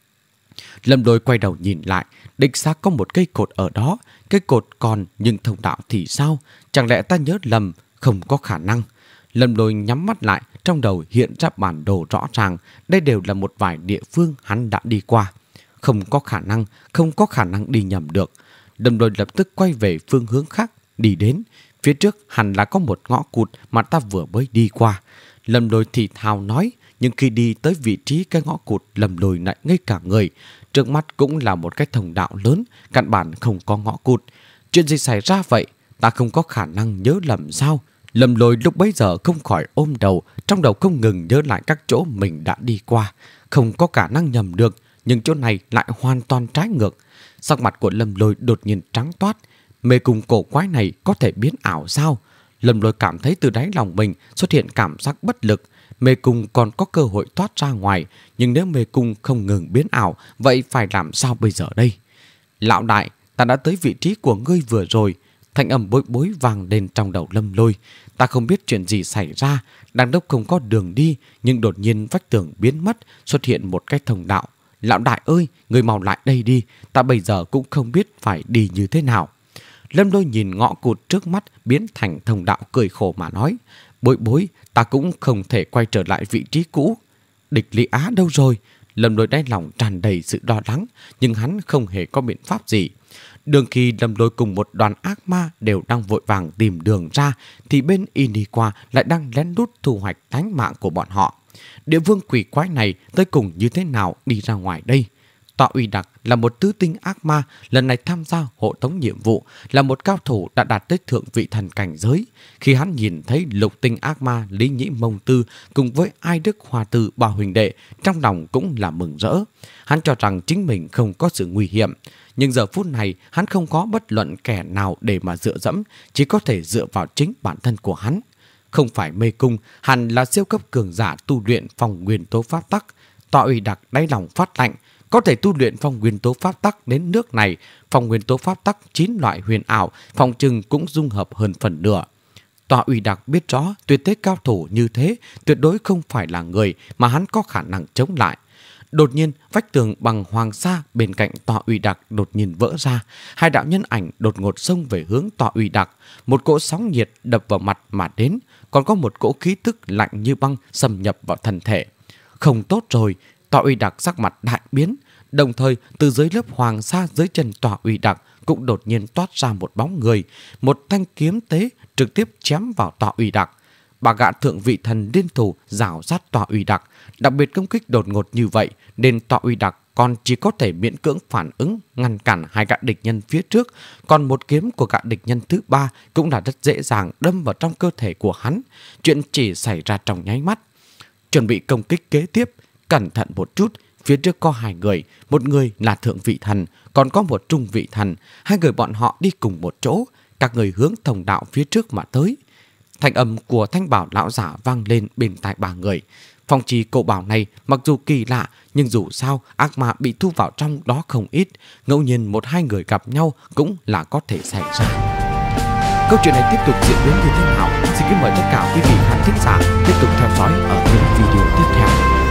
Lâm Lôi quay đầu nhìn lại, đích xác có một cây cột ở đó. Cây cột còn nhưng thông đạo thì sao? Chẳng lẽ ta nhớ lầm? Không có khả năng. Lâm Lôi nhắm mắt lại, trong đầu hiện ra bản đồ rõ ràng. Đây đều là một vài địa phương hắn đã đi qua. Không có khả năng, không có khả năng đi nhầm được. Lâm Lôi lập tức quay về phương hướng khác, đi đến. Phía trước hẳn là có một ngõ cụt mà ta vừa mới đi qua. Lâm Lôi thì thào nói, nhưng khi đi tới vị trí cái ngõ cụt, Lâm Lôi lại ngây cả người. Trước mắt cũng là một cái thông đạo lớn, căn bản không có ngõ cụt. Chuyện gì xảy ra vậy? Ta không có khả năng nhớ lầm sao? Lâm Lôi lúc bấy giờ không khỏi ôm đầu, trong đầu không ngừng nhớ lại các chỗ mình đã đi qua. Không có khả năng nhầm được, nhưng chỗ này lại hoàn toàn trái ngược. Sắc mặt của Lâm Lôi đột nhiên trắng toát. Mê cung cổ quái này có thể biến ảo sao? Lâm Lôi cảm thấy từ đáy lòng mình xuất hiện cảm giác bất lực. Mê cung còn có cơ hội thoát ra ngoài, nhưng nếu mê cung không ngừng biến ảo, vậy phải làm sao bây giờ đây? Lão đại, ta đã tới vị trí của ngươi vừa rồi. Thanh âm bối bối vang lên trong đầu Lâm Lôi. Ta không biết chuyện gì xảy ra, đằng đốc không có đường đi, nhưng đột nhiên vách tường biến mất, xuất hiện một cái thông đạo. Lão đại ơi, người mau lại đây đi, ta bây giờ cũng không biết phải đi như thế nào. Lâm Lôi nhìn ngõ cụt trước mắt biến thành thông đạo, cười khổ mà nói: Bối bối, ta cũng không thể quay trở lại vị trí cũ. Địch Lý Á đâu rồi? Lâm Lôi đáy lòng tràn đầy sự lo lắng, nhưng hắn không hề có biện pháp gì. Đường khi Lâm Lôi cùng một đoàn ác ma đều đang vội vàng tìm đường ra, thì bên Iniqua lại đang lén lút thu hoạch tánh mạng của bọn họ. Địa vương quỷ quái này tới cùng như thế nào đi ra ngoài đây? Tọa Uy Đặc là một tứ tinh ác ma, lần này tham gia hộ tống nhiệm vụ, là một cao thủ đã đạt tới thượng vị thần cảnh giới. Khi hắn nhìn thấy lục tinh ác ma Lý Nhĩ Mông Tư cùng với Ai Đức Hòa Tư ba huỳnh đệ, trong lòng cũng là mừng rỡ. Hắn cho rằng chính mình không có sự nguy hiểm, nhưng giờ phút này hắn không có bất luận kẻ nào để mà dựa dẫm, chỉ có thể dựa vào chính bản thân của hắn. Không phải mê cung, hắn là siêu cấp cường giả tu luyện phong nguyên tố pháp tắc. Tọa Uy Đặc đáy lòng phát lạnh. Có thể tu luyện phong nguyên tố pháp tắc đến nước này, phong nguyên tố pháp tắc chín loại huyền ảo, phòng trừng cũng dung hợp hơn phần nửa. Tọa Uy Đặc biết rõ tuyệt thế cao thủ như thế tuyệt đối không phải là người mà hắn có khả năng chống lại. Đột nhiên, vách tường bằng hoàng sa bên cạnh Tọa Uy Đặc đột nhiên vỡ ra. Hai đạo nhân ảnh đột ngột xông về hướng Tọa Uy Đặc. Một cỗ sóng nhiệt đập vào mặt mà đến, còn có một cỗ khí tức lạnh như băng xâm nhập vào thân thể. Không tốt rồi, Tọa Uy Đặc sắc mặt đại biến. Đồng thời, từ dưới lớp hoàng sa dưới chân Tọa Uy Đặc cũng đột nhiên toát ra một bóng người. Một thanh kiếm tế trực tiếp chém vào Tọa Uy Đặc. Bà gã thượng vị thần liên thủ rào sát Tọa Uy Đặc. Đặc biệt công kích đột ngột như vậy, nên Tọa Uy Đặc còn chỉ có thể miễn cưỡng phản ứng, ngăn cản hai gã địch nhân phía trước. Còn một kiếm của gã địch nhân thứ ba cũng là rất dễ dàng đâm vào trong cơ thể của hắn. Chuyện chỉ xảy ra trong nháy mắt. Chuẩn bị công kích kế tiếp, cẩn thận một chút. Phía trước có hai người, một người là thượng vị thần, còn có một trung vị thần. Hai người bọn họ đi cùng một chỗ, các người hướng thông đạo phía trước mà tới. Thanh âm của thanh bảo lão giả vang lên bên tai ba người. Phong trì cổ bảo này mặc dù kỳ lạ, nhưng dù sao ác ma bị thu vào trong đó không ít. Ngẫu nhiên một hai người gặp nhau cũng là có thể xảy ra. Câu chuyện này tiếp tục diễn biến như thế nào? Xin kính mời tất cả quý vị khán thính giả tiếp tục theo dõi ở những video tiếp theo.